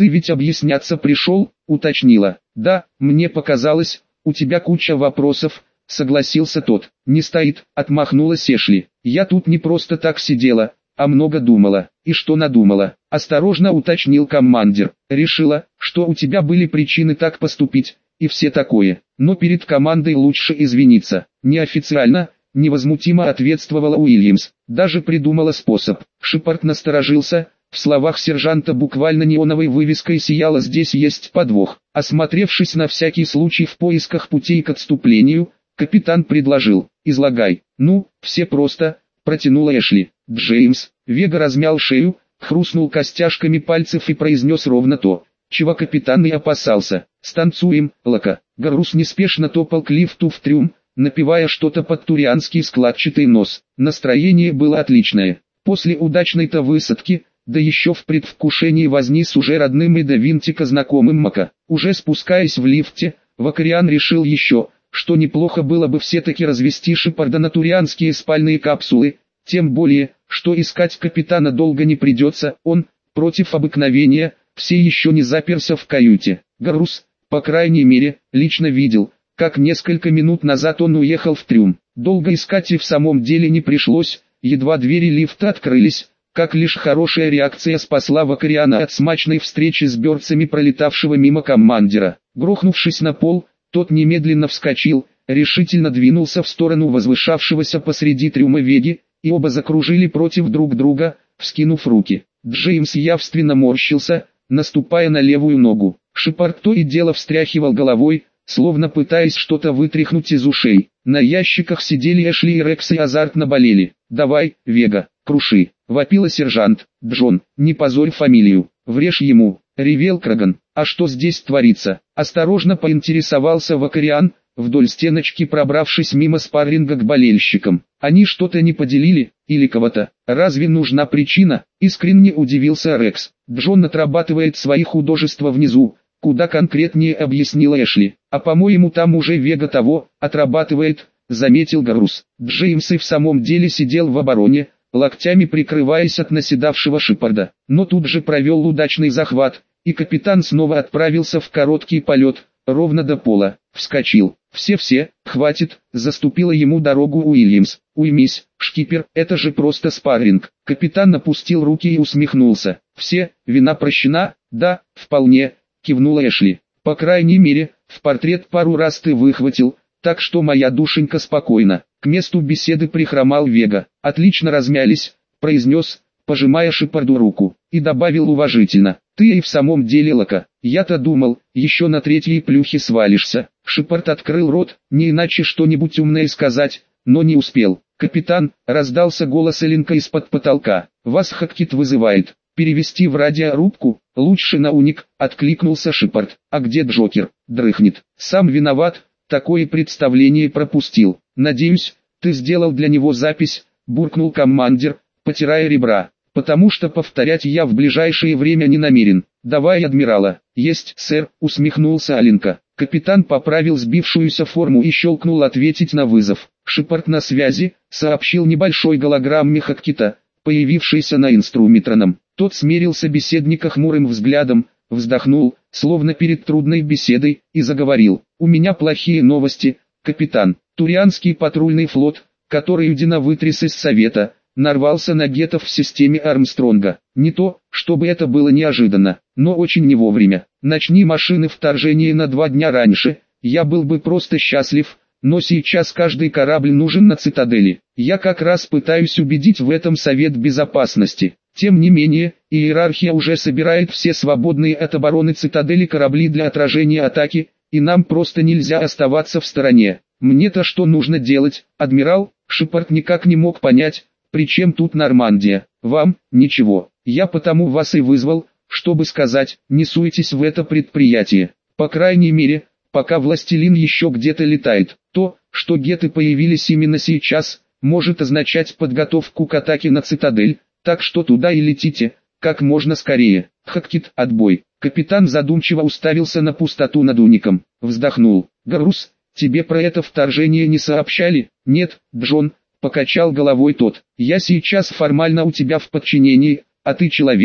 Ты ведь объясняться пришел, уточнила. Да, мне показалось, у тебя куча вопросов, согласился тот. Не стоит, отмахнулась Эшли. Я тут не просто так сидела, а много думала. И что надумала? Осторожно уточнил командир. Решила, что у тебя были причины так поступить, и все такое. Но перед командой лучше извиниться. Неофициально, невозмутимо ответствовала Уильямс. Даже придумала способ. Шепард насторожился. В словах сержанта буквально неоновой вывеской сияло «здесь есть подвох». Осмотревшись на всякий случай в поисках путей к отступлению, капитан предложил: «Излагай». «Ну, все просто», — протянула Эшли. Джеймс, Вега размял шею, хрустнул костяшками пальцев и произнес ровно то, чего капитан и опасался. «Станцуем, Лока». Гарус неспешно топал к лифту в трюм, напевая что-то под турианский складчатый нос. Настроение было отличное. После удачной-то высадки, да еще в предвкушении возни с уже родным и до винтика знакомым Мака. Уже спускаясь в лифте, Вакариан решил еще, что неплохо было бы все-таки развести Шепарда на турианские спальные капсулы, тем более, что искать капитана долго не придется, он, против обыкновения, все еще не заперся в каюте. Гарус, по крайней мере, лично видел, как несколько минут назад он уехал в трюм. Долго искать и в самом деле не пришлось, едва двери лифта открылись, как лишь хорошая реакция спасла Вакариана от смачной встречи с бёрцами пролетавшего мимо командира. Грохнувшись на пол, тот немедленно вскочил, решительно двинулся в сторону возвышавшегося посреди трюма Веги, и оба закружили против друг друга, вскинув руки. Джеймс явственно морщился, наступая на левую ногу. Шепард то и дело встряхивал головой, словно пытаясь что-то вытряхнуть из ушей. На ящиках сидели Эшли и Рекс и азартно болели. «Давай, Вега, круши!» — вопила сержант. «Джон, не позорь фамилию, врежь ему!» — ревел Краган. «А что здесь творится?» — осторожно поинтересовался Вакариан, вдоль стеночки пробравшись мимо спарринга к болельщикам. «Они что-то не поделили, или кого-то? Разве нужна причина?» — искренне удивился Рекс. «Джон отрабатывает свои художества внизу», — куда конкретнее объяснила Эшли. «А по-моему там уже Вега того, отрабатывает», — заметил Гарус. Джеймс и в самом деле сидел в обороне, локтями прикрываясь от наседавшего Шепарда. Но тут же провел удачный захват, и капитан снова отправился в короткий полет, ровно до пола. Вскочил. «Все-все, хватит», — заступила ему дорогу Уильямс. «Уймись, шкипер, это же просто спарринг». Капитан опустил руки и усмехнулся. «Все, вина прощена?» «Да, вполне», — кивнула Эшли. «По крайней мере, в портрет пару раз ты выхватил, так что моя душенька спокойна». К месту беседы прихромал Вега. «Отлично размялись», — произнес, пожимая Шепарду руку, и добавил уважительно: «Ты и в самом деле Лока. Я-то думал, еще на третьей плюхе свалишься». Шепард открыл рот, не иначе что-нибудь умное сказать, но не успел. «Капитан», — раздался голос Эленка из-под потолка, — «вас Хаккит вызывает. Перевести в радиорубку, лучше на уник», — откликнулся Шепард. «А где Джокер?» «Дрыхнет». «Сам виноват, такое представление пропустил». «Надеюсь, ты сделал для него запись», — буркнул командир, потирая ребра. «Потому что повторять я в ближайшее время не намерен». «Давай, адмирала». «Есть, сэр», — усмехнулся Аленка. Капитан поправил сбившуюся форму и щелкнул ответить на вызов. «Шепард на связи», — сообщил небольшой голограмме Хаккита, появившийся на инструментроном. Тот смерил собеседника хмурым взглядом, вздохнул, словно перед трудной беседой, и заговорил. «У меня плохие новости, капитан. Турианский патрульный флот, который Юдина вытряс из Совета, нарвался на гетов в системе Армстронга. Не то, чтобы это было неожиданно, но очень не вовремя. Начни машины вторжения на два дня раньше, я был бы просто счастлив, но сейчас каждый корабль нужен на цитадели. Я как раз пытаюсь убедить в этом Совет Безопасности. Тем не менее, иерархия уже собирает все свободные от обороны цитадели корабли для отражения атаки, и нам просто нельзя оставаться в стороне. Мне-то что нужно делать, адмирал?» Шепард никак не мог понять, при чем тут Нормандия. «Вам, ничего. Я потому вас и вызвал, чтобы сказать, не суетесь в это предприятие. По крайней мере, пока Властелин еще где-то летает. То, что геты появились именно сейчас, может означать подготовку к атаке на цитадель, так что туда и летите, как можно скорее». «Хаккит, отбой». Капитан задумчиво уставился на пустоту над уником, вздохнул. «Гарус, тебе про это вторжение не сообщали?» «Нет, Джон», — покачал головой тот. «Я сейчас формально у тебя в подчинении, а ты человек,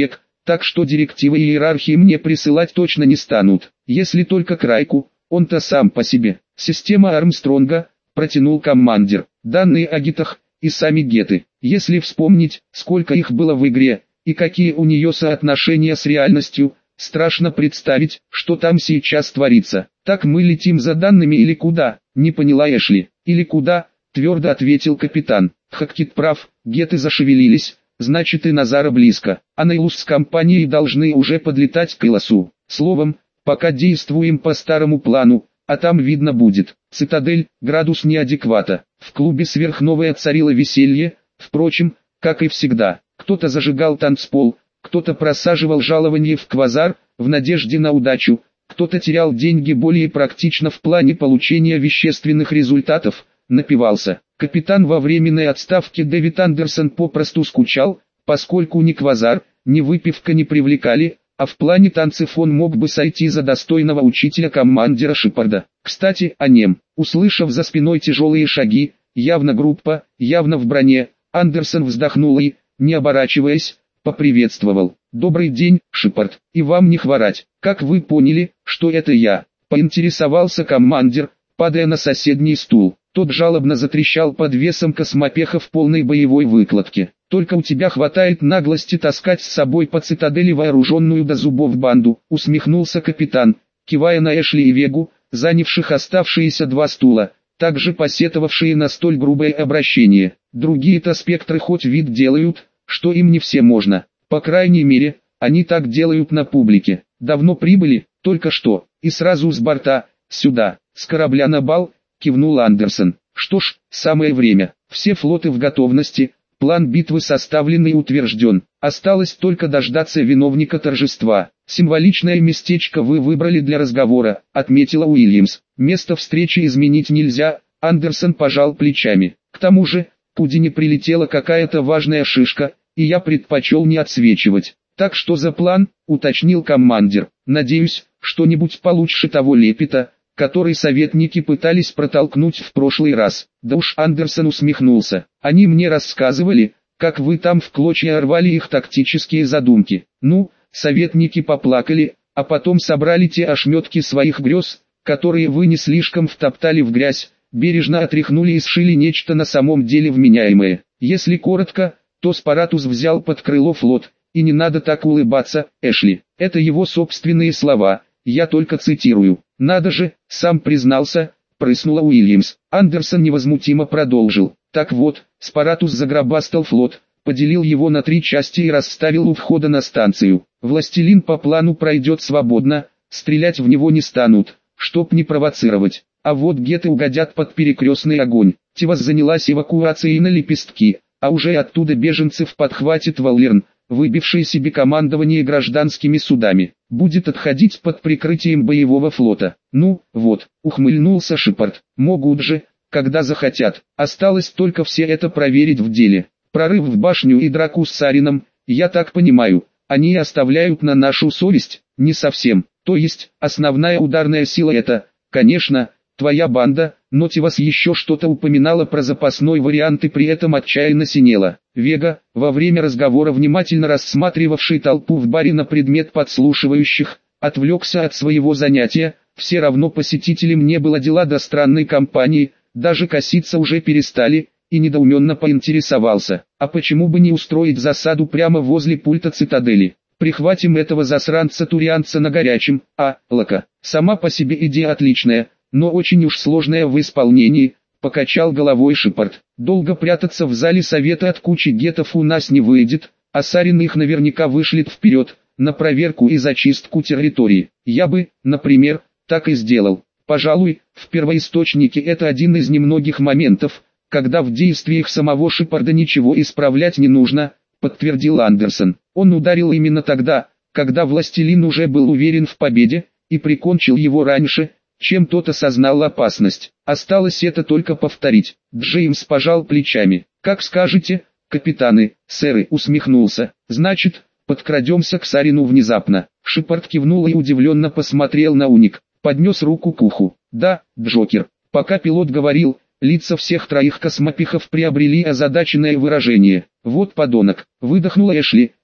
так что директивы и иерархии мне присылать точно не станут, если только Крайку, он-то сам по себе. Система Армстронга, протянул командир, данные о гетах, и сами геты. Если вспомнить, сколько их было в игре, и какие у нее соотношения с реальностью, страшно представить, что там сейчас творится. Так мы летим за данными или куда? Не поняла Эшли. Или куда? Твердо ответил капитан. Хаккит прав, геты зашевелились, значит и Назара близко. А Нейлус с компанией должны уже подлетать к Илосу. Словом, пока действуем по старому плану, а там видно будет. Цитадель, градус неадеквата. В клубе сверхновое царило веселье, впрочем, как и всегда. Кто-то зажигал танцпол, кто-то просаживал жалование в квазар, в надежде на удачу, кто-то терял деньги более практично в плане получения вещественных результатов, напивался. Капитан во временной отставке Дэвид Андерсон попросту скучал, поскольку ни квазар, ни выпивка не привлекали, а в плане танцев он мог бы сойти за достойного учителя-командира Шепарда. Кстати, о нем. Услышав за спиной тяжелые шаги, явно группа, явно в броне, Андерсон вздохнул и, не оборачиваясь, поприветствовал. «Добрый день, Шепард, и вам не хворать. Как вы поняли, что это я?» Поинтересовался командир, падая на соседний стул. Тот жалобно затрещал под весом космопеха в полной боевой выкладке. «Только у тебя хватает наглости таскать с собой по цитадели вооруженную до зубов банду», усмехнулся капитан, кивая на Эшли и Вегу, занявших оставшиеся два стула, также посетовавшие на столь грубое обращение. «Другие-то спектры хоть вид делают, что им не все можно. По крайней мере, они так делают на публике. Давно прибыли, только что, и сразу с борта, сюда, с корабля на бал», кивнул Андерсон. «Что ж, самое время. Все флоты в готовности, план битвы составлен и утвержден. Осталось только дождаться виновника торжества. Символичное местечко вы выбрали для разговора», отметила Уильямс. «Место встречи изменить нельзя», Андерсон пожал плечами. «К тому же, Пудине прилетела какая-то важная шишка, и я предпочел не отсвечивать. Так что за план?» уточнил командир. «Надеюсь, что-нибудь получше того лепета, который советники пытались протолкнуть в прошлый раз». «Да уж», Андерсон усмехнулся. «Они мне рассказывали, как вы там в клочья рвали их тактические задумки. Ну, советники поплакали, а потом собрали те ошметки своих грез, которые вы не слишком втоптали в грязь, бережно отряхнули и сшили нечто на самом деле вменяемое. Если коротко, то Спаратус взял под крыло флот, и не надо так улыбаться, Эшли. Это его собственные слова, я только цитирую». «Надо же, сам признался», прыснула Уильямс. Андерсон невозмутимо продолжил. «Так вот, Спаратус загробастал флот, поделил его на три части и расставил у входа на станцию. Властелин по плану пройдет свободно, стрелять в него не станут, чтоб не провоцировать. А вот геты угодят под перекрестный огонь. Тивас занялась эвакуацией на Лепестки, а уже оттуда беженцев подхватит Валлерн, выбивший себе командование гражданскими судами. Будет отходить под прикрытием боевого флота». «Ну, вот», ухмыльнулся Шепард. «Могут же, когда захотят. Осталось только все это проверить в деле. Прорыв в башню и драку с Сарином, я так понимаю, они оставляют на нашу совесть?» «Не совсем. То есть, основная ударная сила это, конечно, твоя банда, но Тивас еще что-то упоминала про запасной вариант и при этом отчаянно синела». Вега, во время разговора внимательно рассматривавший толпу в баре на предмет подслушивающих, отвлекся от своего занятия. Все равно посетителям не было дела до странной компании, даже коситься уже перестали, и недоуменно поинтересовался: «А почему бы не устроить засаду прямо возле пульта цитадели? Прихватим этого засранца-турианца на горячем». «А, Лока, сама по себе идея отличная, но очень уж сложная в исполнении», покачал головой Шепард. «Долго прятаться в зале совета от кучи гетов у нас не выйдет, а Сарин их наверняка вышлет вперед, на проверку и зачистку территории. Я бы, например, так и сделал. Пожалуй, в первоисточнике это один из немногих моментов, когда в действиях самого Шепарда ничего исправлять не нужно», подтвердил Андерсон. «Он ударил именно тогда, когда властелин уже был уверен в победе, и прикончил его раньше, чем тот осознал опасность. Осталось это только повторить». Джеймс пожал плечами. «Как скажете, капитаны», сэры усмехнулся. «Значит, подкрадемся к Сарину внезапно». Шепард кивнул и удивленно посмотрел на Уник. Поднес руку к уху. «Да, Джокер». Пока пилот говорил, лица всех троих космопехов приобрели озадаченное выражение. «Вот подонок», выдохнула Эшли,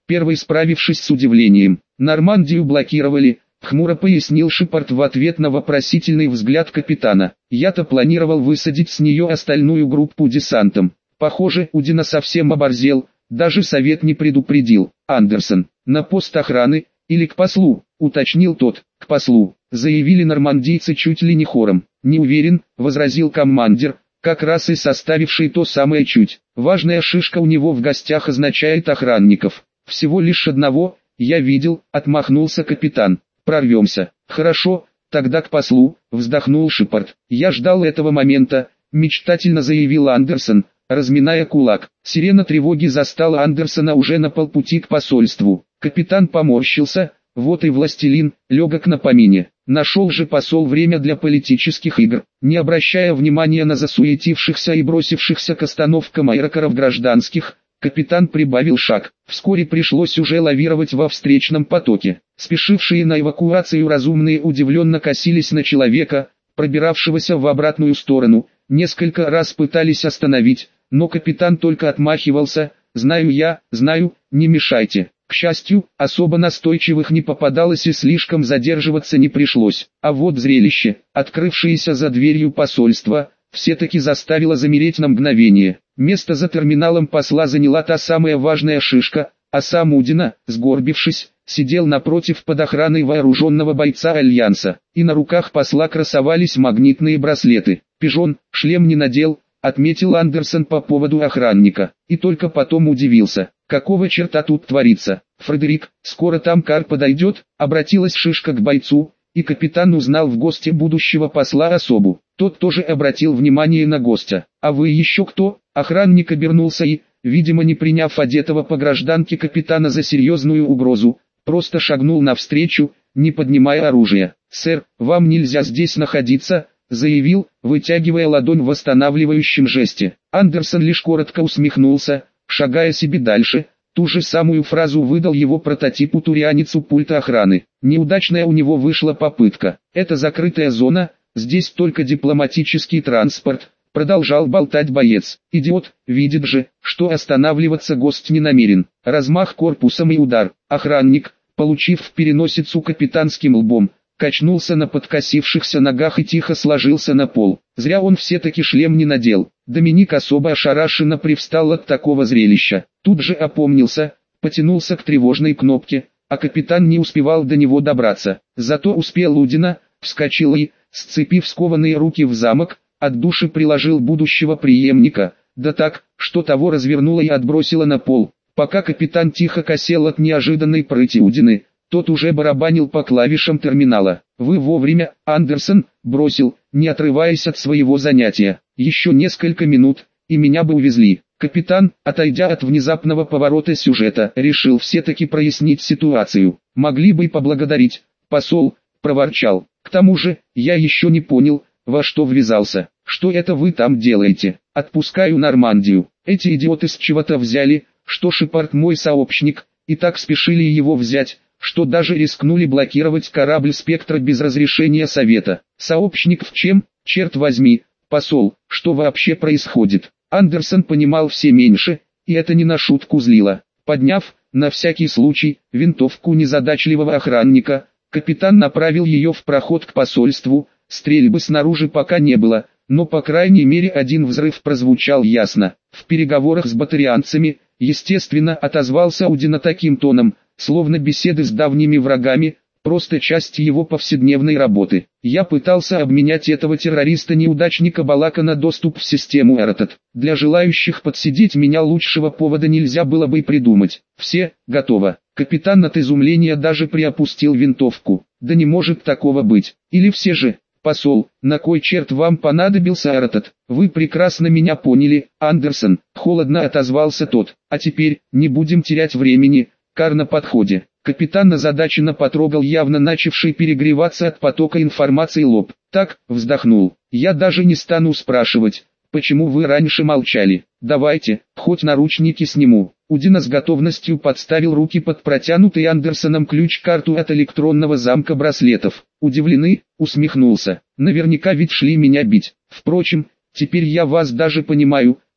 первый справившись с удивлением. Нормандию блокировали, хмуро пояснил Шепард в ответ на вопросительный взгляд капитана. Я-то планировал высадить с нее остальную группу десантом. Похоже, Удина совсем оборзел, даже совет не предупредил. Андерсон, на пост охраны, или к послу, уточнил тот. К послу, заявили нормандийцы чуть ли не хором. Не уверен, возразил командир, как раз и составивший то самое чуть. Важная шишка у него в гостях означает охранников. Всего лишь одного, я видел, отмахнулся капитан. Прорвемся. Хорошо, тогда к послу, вздохнул Шепард. Я ждал этого момента, мечтательно заявил Андерсон, разминая кулак. Сирена тревоги застала Андерсона уже на полпути к посольству. Капитан поморщился, вот и властелин, легок на помине. Нашел же посол время для политических игр. Не обращая внимания на засуетившихся и бросившихся к остановкам аэрокаров гражданских, капитан прибавил шаг. Вскоре пришлось уже лавировать во встречном потоке. Спешившие на эвакуацию разумные удивленно косились на человека, пробиравшегося в обратную сторону. Несколько раз пытались остановить, но капитан только отмахивался. «Знаю я, знаю, не мешайте». К счастью, особо настойчивых не попадалось и слишком задерживаться не пришлось. А вот зрелище, открывшееся за дверью посольства, все-таки заставило замереть на мгновение. Место за терминалом посла заняла та самая важная шишка, а сам Удина, сгорбившись, сидел напротив под охраной вооруженного бойца Альянса. И на руках посла красовались магнитные браслеты. «Пижон, шлем не надел», отметил Андерсон по поводу охранника. И только потом удивился. Какого черта тут творится? Фредерик, скоро там кар подойдет, обратилась шишка к бойцу, и капитан узнал в госте будущего посла особу. Тот тоже обратил внимание на гостя. А вы еще кто? Охранник обернулся и, видимо не приняв одетого по гражданке капитана за серьезную угрозу, просто шагнул навстречу, не поднимая оружия. «Сэр, вам нельзя здесь находиться», заявил, вытягивая ладонь в восстанавливающем жесте. Андерсон лишь коротко усмехнулся, шагая себе дальше. Ту же самую фразу выдал его прототипу турианец у пульта охраны. Неудачная у него вышла попытка. «Это закрытая зона, здесь только дипломатический транспорт», продолжал болтать боец. «Идиот, видит же, что останавливаться гость не намерен». Размах корпусом и удар. Охранник, получив в переносицу капитанским лбом, качнулся на подкосившихся ногах и тихо сложился на пол. Зря он все-таки шлем не надел. Доминик особо ошарашенно привстал от такого зрелища. Тут же опомнился, потянулся к тревожной кнопке, а капитан не успевал до него добраться. Зато успел Удина, вскочил и, сцепив скованные руки в замок, от души приложил будущего преемника, да так, что того развернуло и отбросило на пол. Пока капитан тихо косел от неожиданной прыти Удины, тот уже барабанил по клавишам терминала. «Вы вовремя, Андерсон», бросил, не отрываясь от своего занятия. «Еще несколько минут, и меня бы увезли». Капитан, отойдя от внезапного поворота сюжета, решил все-таки прояснить ситуацию. «Могли бы и поблагодарить, посол», проворчал. «К тому же, я еще не понял, во что ввязался. Что это вы там делаете? Отпускаю Нормандию. Эти идиоты с чего-то взяли, что Шепард мой сообщник, и так спешили его взять, что даже рискнули блокировать корабль «Спектра» без разрешения Совета. Сообщник в чем, черт возьми, посол, что вообще происходит?» Андерсон понимал все меньше, и это не на шутку злило. Подняв, на всякий случай, винтовку незадачливого охранника, капитан направил ее в проход к посольству. Стрельбы снаружи пока не было, но по крайней мере один взрыв прозвучал ясно. В переговорах с батарианцами, естественно, отозвался Удина таким тоном, словно беседы с давними врагами, просто часть его повседневной работы. «Я пытался обменять этого террориста-неудачника Балака на доступ в систему Эротет. Для желающих подсидеть меня лучшего повода нельзя было бы и придумать. Все, готово». Капитан от изумления даже приопустил винтовку. «Да не может такого быть. Или все же...» «Посол, на кой черт вам понадобился Эротет? Вы прекрасно меня поняли, Андерсон», холодно отозвался тот. «А теперь, не будем терять времени, кар на подходе». Капитан озадаченно потрогал явно начавший перегреваться от потока информации лоб. «Так», вздохнул, «я даже не стану спрашивать, почему вы раньше молчали. Давайте, хоть наручники сниму». Удина с готовностью подставил руки под протянутый Андерсоном ключ-карту от электронного замка браслетов. «Удивлены?» усмехнулся. «Наверняка ведь шли меня бить. Впрочем, теперь я вас даже понимаю,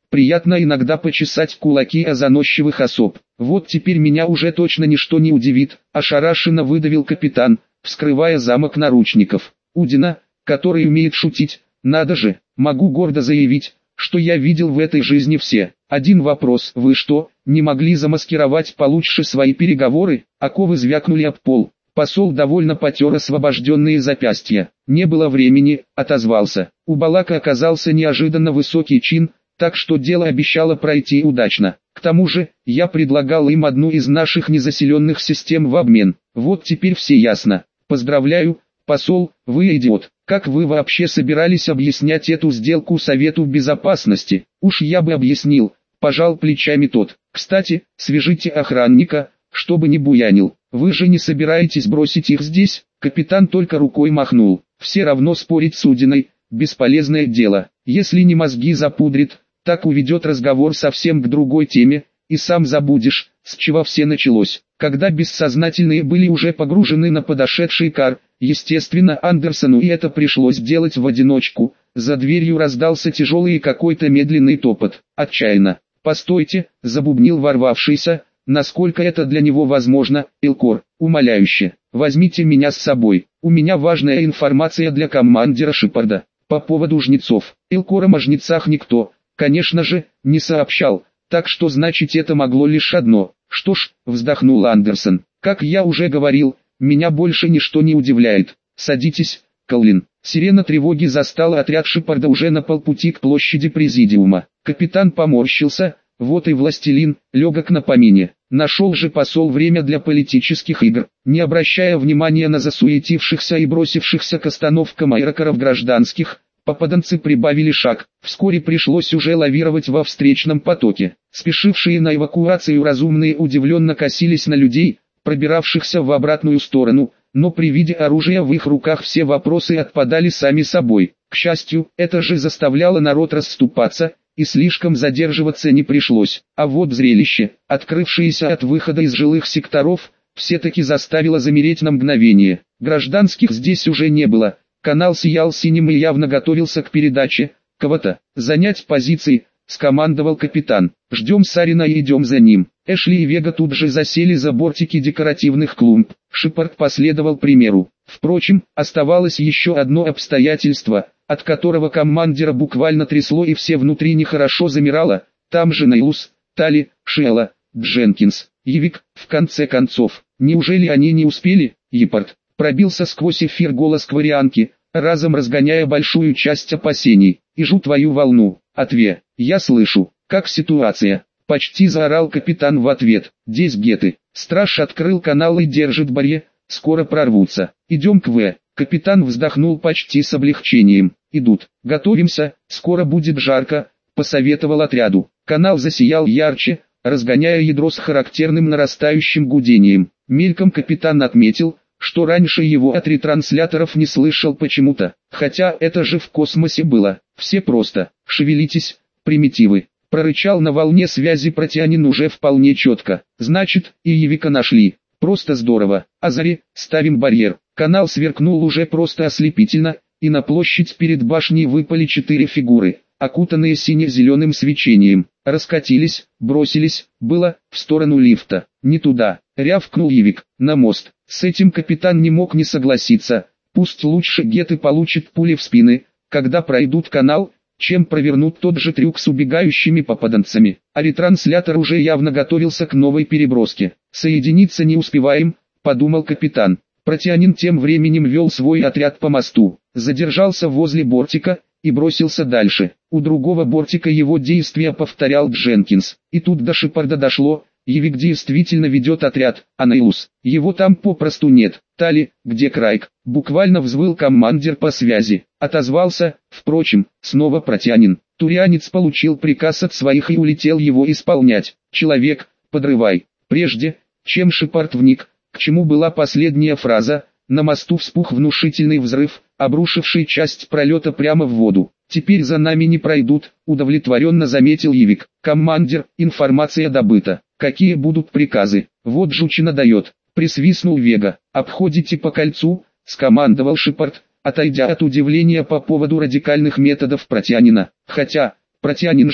Приятно иногда почесать кулаки о заносчивых особ. Вот теперь меня уже точно ничто не удивит, ошарашенно выдавил капитан, вскрывая замок наручников. Удина, который умеет шутить, надо же, могу гордо заявить, что я видел в этой жизни все. Один вопрос: вы что, не могли замаскировать получше свои переговоры? Оковы звякнули об пол. Посол довольно потер освобожденные запястья. Не было времени, отозвался. У Балака оказался неожиданно высокий чин, так что дело обещало пройти удачно. К тому же, я предлагал им одну из наших незаселенных систем в обмен. Вот теперь все ясно. Поздравляю, посол, вы идиот. Как вы вообще собирались объяснять эту сделку Совету Безопасности? Уж я бы объяснил, пожал плечами тот. Кстати, свяжите охранника, чтобы не буянил. Вы же не собираетесь бросить их здесь? Капитан только рукой махнул. Все равно спорить с Удиной, бесполезное дело. Если не мозги запудрит, так уведет разговор совсем к другой теме, и сам забудешь, с чего все началось. Когда бессознательные были уже погружены на подошедший кар, естественно, Андерсону и это пришлось делать в одиночку. За дверью раздался тяжелый и какой-то медленный топот. Отчаянно. «Постойте», — забубнил ворвавшийся, насколько это для него возможно, Элкор, умоляюще. «Возьмите меня с собой, у меня важная информация для командира Шепарда». По поводу жнецов. Элкором о жнецах никто, конечно же, не сообщал, так что значит это могло лишь одно. Что ж, вздохнул Андерсон, как я уже говорил, меня больше ничто не удивляет. Садитесь, Коллин. Сирена тревоги застала отряд Шепарда уже на полпути к площади Президиума. Капитан поморщился, вот и властелин, легок на помине. Нашел же посол время для политических игр. Не обращая внимания на засуетившихся и бросившихся к остановкам аэрокаров гражданских, попаданцы прибавили шаг. Вскоре пришлось уже лавировать во встречном потоке. Спешившие на эвакуацию разумные удивленно косились на людей, пробиравшихся в обратную сторону, но при виде оружия в их руках все вопросы отпадали сами собой. К счастью, это же заставляло народ расступаться, и слишком задерживаться не пришлось. А вот зрелище, открывшееся от выхода из жилых секторов, все-таки заставило замереть на мгновение. Гражданских здесь уже не было, канал сиял синим и явно готовился к передаче. «Кого-то, занять позиции», — скомандовал капитан. «Ждем Сарина и идем за ним». Эшли и Вега тут же засели за бортики декоративных клумб. Шепард последовал примеру. Впрочем, оставалось еще одно обстоятельство, от которого командира буквально трясло и все внутри нехорошо замирало. Там же Нейлус, Тали, Шелла, Дженкинс, Евик, в конце концов. Неужели они не успели? Епард. Пробился сквозь эфир голос Кварианки, разом разгоняя большую часть опасений. «Ижу твою волну, Отве, я слышу, как ситуация?» Почти заорал капитан в ответ. «Здесь геты. Страж открыл канал и держит барьер, скоро прорвутся. Идем к В». Капитан вздохнул почти с облегчением. «Идут. Готовимся, скоро будет жарко», — посоветовал отряду. Канал засиял ярче, разгоняя ядро с характерным нарастающим гудением. Мельком капитан отметил, что раньше его от ретрансляторов не слышал почему-то. Хотя это же в космосе было. Все просто. «Шевелитесь, примитивы», — прорычал на волне связи Протеанин уже вполне четко. «Значит, и Евика нашли. Просто здорово. Азари, ставим барьер». Канал сверкнул уже просто ослепительно, и на площадь перед башней выпали четыре фигуры, окутанные сине-зеленым свечением. Раскатились, бросились, было, в сторону лифта. «Не туда», — рявкнул Евик, — «на мост». С этим капитан не мог не согласиться. Пусть лучше геты получат пули в спины, когда пройдут канал, чем провернут тот же трюк с убегающими попаданцами. А ретранслятор уже явно готовился к новой переброске. «Соединиться не успеваем», — подумал капитан. Протеанин тем временем вел свой отряд по мосту, задержался возле бортика и бросился дальше. У другого бортика его действия повторял Дженкинс. И тут до Шепарда дошло, Евик действительно ведет отряд, а Нейлус, его там попросту нет. «Тали, где Крайк?» — буквально взвыл командир по связи. Отозвался, впрочем, снова Протеанин. Турианец получил приказ от своих и улетел его исполнять. «Человек, подрывай». Прежде, чем Шепард вник, к чему была последняя фраза, на мосту вспух внушительный взрыв, обрушивший часть пролета прямо в воду. «Теперь за нами не пройдут», — удовлетворенно заметил Евик. «Командир, информация добыта. Какие будут приказы?» «Вот жучина дает», — присвистнул Вега. «Обходите по кольцу», — скомандовал Шепард, отойдя от удивления по поводу радикальных методов Протеанина. «Хотя, Протеанин же,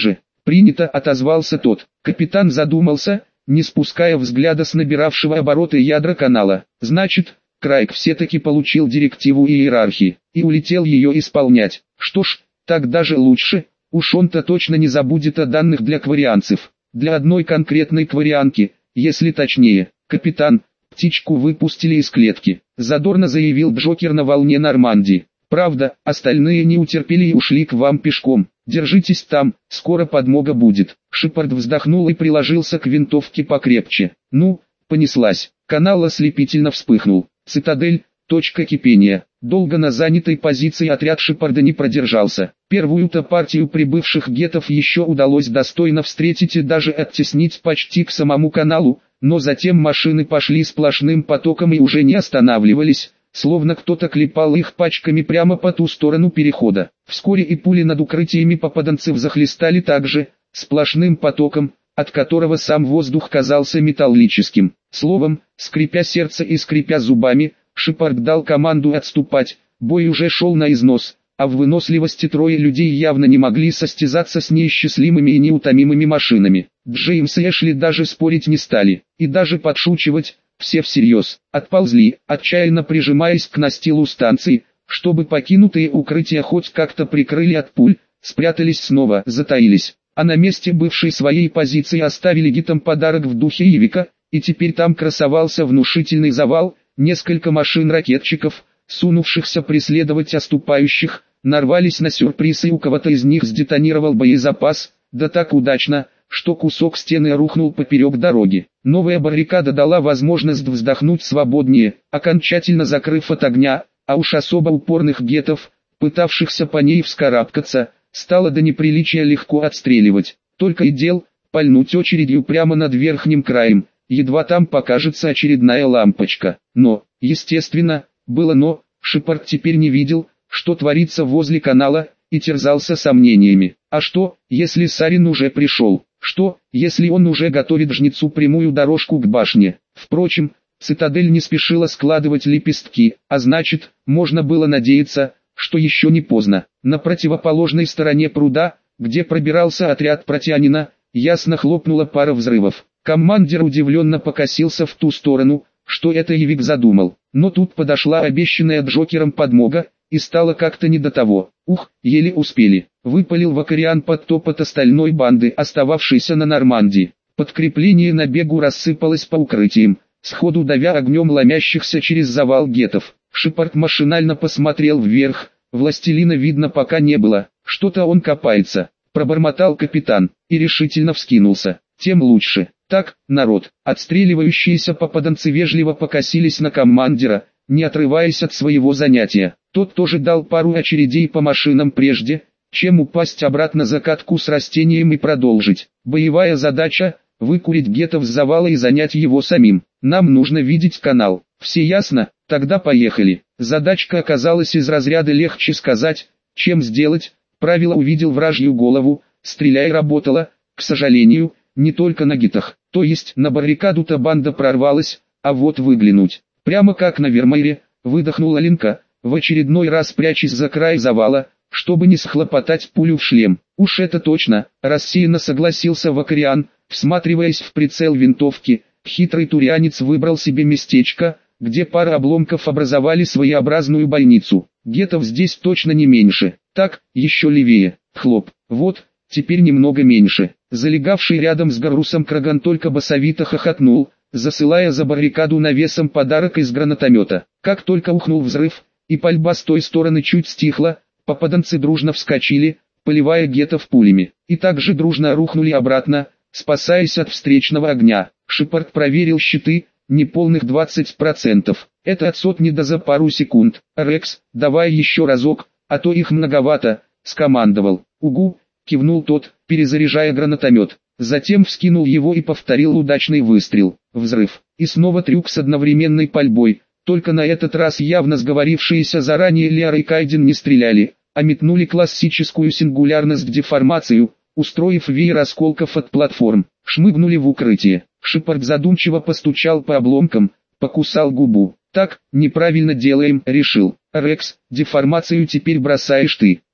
«Принято», отозвался тот. Капитан задумался, не спуская взгляда с набиравшего обороты ядра канала. «Значит, Крайк все-таки получил директиву иерархии, и улетел ее исполнять. Что ж, так даже лучше, уж он-то точно не забудет о данных для кварианцев. Для одной конкретной кварианки, если точнее. Капитан, птичку выпустили из клетки», задорно заявил Джокер на волне Нормандии. «Правда, остальные не утерпели и ушли к вам пешком. Держитесь там, скоро подмога будет». Шепард вздохнул и приложился к винтовке покрепче. «Ну, понеслась». Канал ослепительно вспыхнул. Цитадель, точка кипения. Долго на занятой позиции отряд Шепарда не продержался. Первую-то партию прибывших гетов еще удалось достойно встретить и даже оттеснить почти к самому каналу, но затем машины пошли сплошным потоком и уже не останавливались, словно кто-то клепал их пачками прямо по ту сторону перехода. Вскоре и пули над укрытиями попаданцев захлестали также, сплошным потоком, от которого сам воздух казался металлическим. Словом, скрипя сердце и скрипя зубами, Шепард дал команду отступать. Бой уже шел на износ, а в выносливости трое людей явно не могли состязаться с неисчислимыми и неутомимыми машинами. Джеймс и Эшли даже спорить не стали, и даже подшучивать, все всерьез, отползли, отчаянно прижимаясь к настилу станции, чтобы покинутые укрытия хоть как-то прикрыли от пуль, спрятались снова, затаились, а на месте бывшей своей позиции оставили гитам подарок в духе Ивика, и теперь там красовался внушительный завал, несколько машин-ракетчиков, сунувшихся преследовать оступающих, нарвались на сюрприз, и у кого-то из них сдетонировал боезапас, да так удачно, что кусок стены рухнул поперек дороги. Новая баррикада дала возможность вздохнуть свободнее, окончательно закрыв от огня, а уж особо упорных гетов, пытавшихся по ней вскарабкаться, стало до неприличия легко отстреливать. Только и дел, пальнуть очередью прямо над верхним краем, едва там покажется очередная лампочка. Но, естественно, было но, Шепард теперь не видел, что творится возле канала, и терзался сомнениями. А что, если Сарин уже пришел? Что, если он уже готовит жнецу прямую дорожку к башне? Впрочем, цитадель не спешила складывать лепестки, а значит, можно было надеяться, что еще не поздно. На противоположной стороне пруда, где пробирался отряд Протянина, ясно хлопнула пара взрывов. Командир удивленно покосился в ту сторону, что это Ивик задумал. Но тут подошла обещанная Джокером подмога, и стало как-то не до того. Ух, еле успели. Выпалил Вакариан под топот остальной банды, остававшейся на Нормандии. Подкрепление на бегу рассыпалось по укрытиям, сходу давя огнем ломящихся через завал гетов. Шепард машинально посмотрел вверх, властелина видно пока не было, что-то он копается. Пробормотал капитан, и решительно вскинулся. Тем лучше. Так, народ, отстреливающиеся попаданцы вежливо покосились на командира, не отрываясь от своего занятия. Тот тоже дал пару очередей по машинам прежде, чем упасть обратно за катку с растением и продолжить. Боевая задача – выкурить гетов с завала и занять его самим. Нам нужно видеть канал. Все ясно? Тогда поехали. Задачка оказалась из разряда легче сказать, чем сделать. Правило увидел вражью голову, стреляй работала, к сожалению, не только на гетах. То есть на баррикаду-то банда прорвалась, а вот выглянуть. Прямо как на Вермайре, выдохнула Ленка, в очередной раз прячась за край завала, чтобы не схлопотать пулю в шлем. Уж это точно, рассеянно согласился Вакариан, всматриваясь в прицел винтовки. Хитрый турианец выбрал себе местечко, где пара обломков образовали своеобразную больницу. Гетов здесь точно не меньше. Так, еще левее. Хлоп. Вот, теперь немного меньше. Залегавший рядом с Гаррусом Краган только басовито хохотнул, засылая за баррикаду навесом подарок из гранатомета. Как только ухнул взрыв, и пальба с той стороны чуть стихла, попаданцы дружно вскочили, поливая гетов пулями, и также дружно рухнули обратно, спасаясь от встречного огня. Шепард проверил щиты, неполных двадцать процентов. Это от сотни до за пару секунд. «Рекс, давай еще разок, а то их многовато», — скомандовал. «Угу», — кивнул тот, перезаряжая гранатомет. Затем вскинул его и повторил удачный выстрел. Взрыв. И снова трюк с одновременной пальбой. Только на этот раз явно сговорившиеся заранее Лиар и Кайден не стреляли, а метнули классическую сингулярность-деформацию, устроив веер осколков от платформ. Шмыгнули в укрытие. Шепард задумчиво постучал по обломкам, покусал губу. «Так, неправильно делаем», — решил. «Рекс, деформацию теперь бросаешь ты».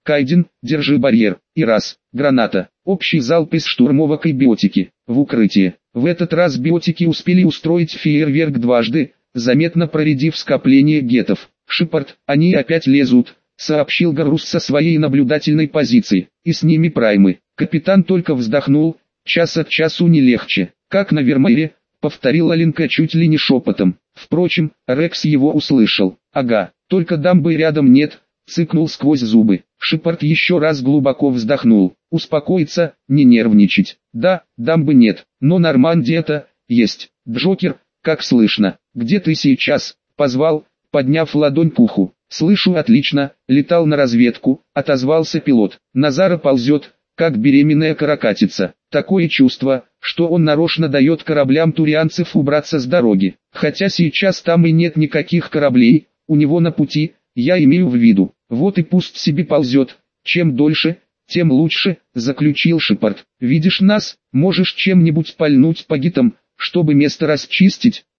Кайден, держи барьер. И раз. Граната. Общий залп из штурмовок и биотики. В укрытие. В этот раз биотики успели устроить фейерверк дважды, заметно проредив скопление гетов. «Шепард, они опять лезут», — сообщил Гарус со своей наблюдательной позиции. «И с ними праймы». Капитан только вздохнул, час от часу не легче. «Как на Вермеере», — повторил Аленка чуть ли не шепотом. Впрочем, Рекс его услышал. «Ага, только дамбы рядом нет», — цыкнул сквозь зубы. Шепард еще раз глубоко вздохнул. «Успокоиться, не нервничать. Да, дамбы нет, но Нормандия-то есть. Джокер, как слышно? Где ты сейчас?» — позвал, подняв ладонь к уху. «Слышу отлично, летал на разведку», — отозвался пилот. «Назара ползет, как беременная каракатица. Такое чувство, что он нарочно дает кораблям турианцев убраться с дороги. Хотя сейчас там и нет никаких кораблей, у него на пути, я имею в виду. Вот и пусть себе ползет. Чем дольше, тем лучше», — заключил Шепард. «Видишь нас, можешь чем-нибудь пальнуть по гитам, чтобы место расчистить».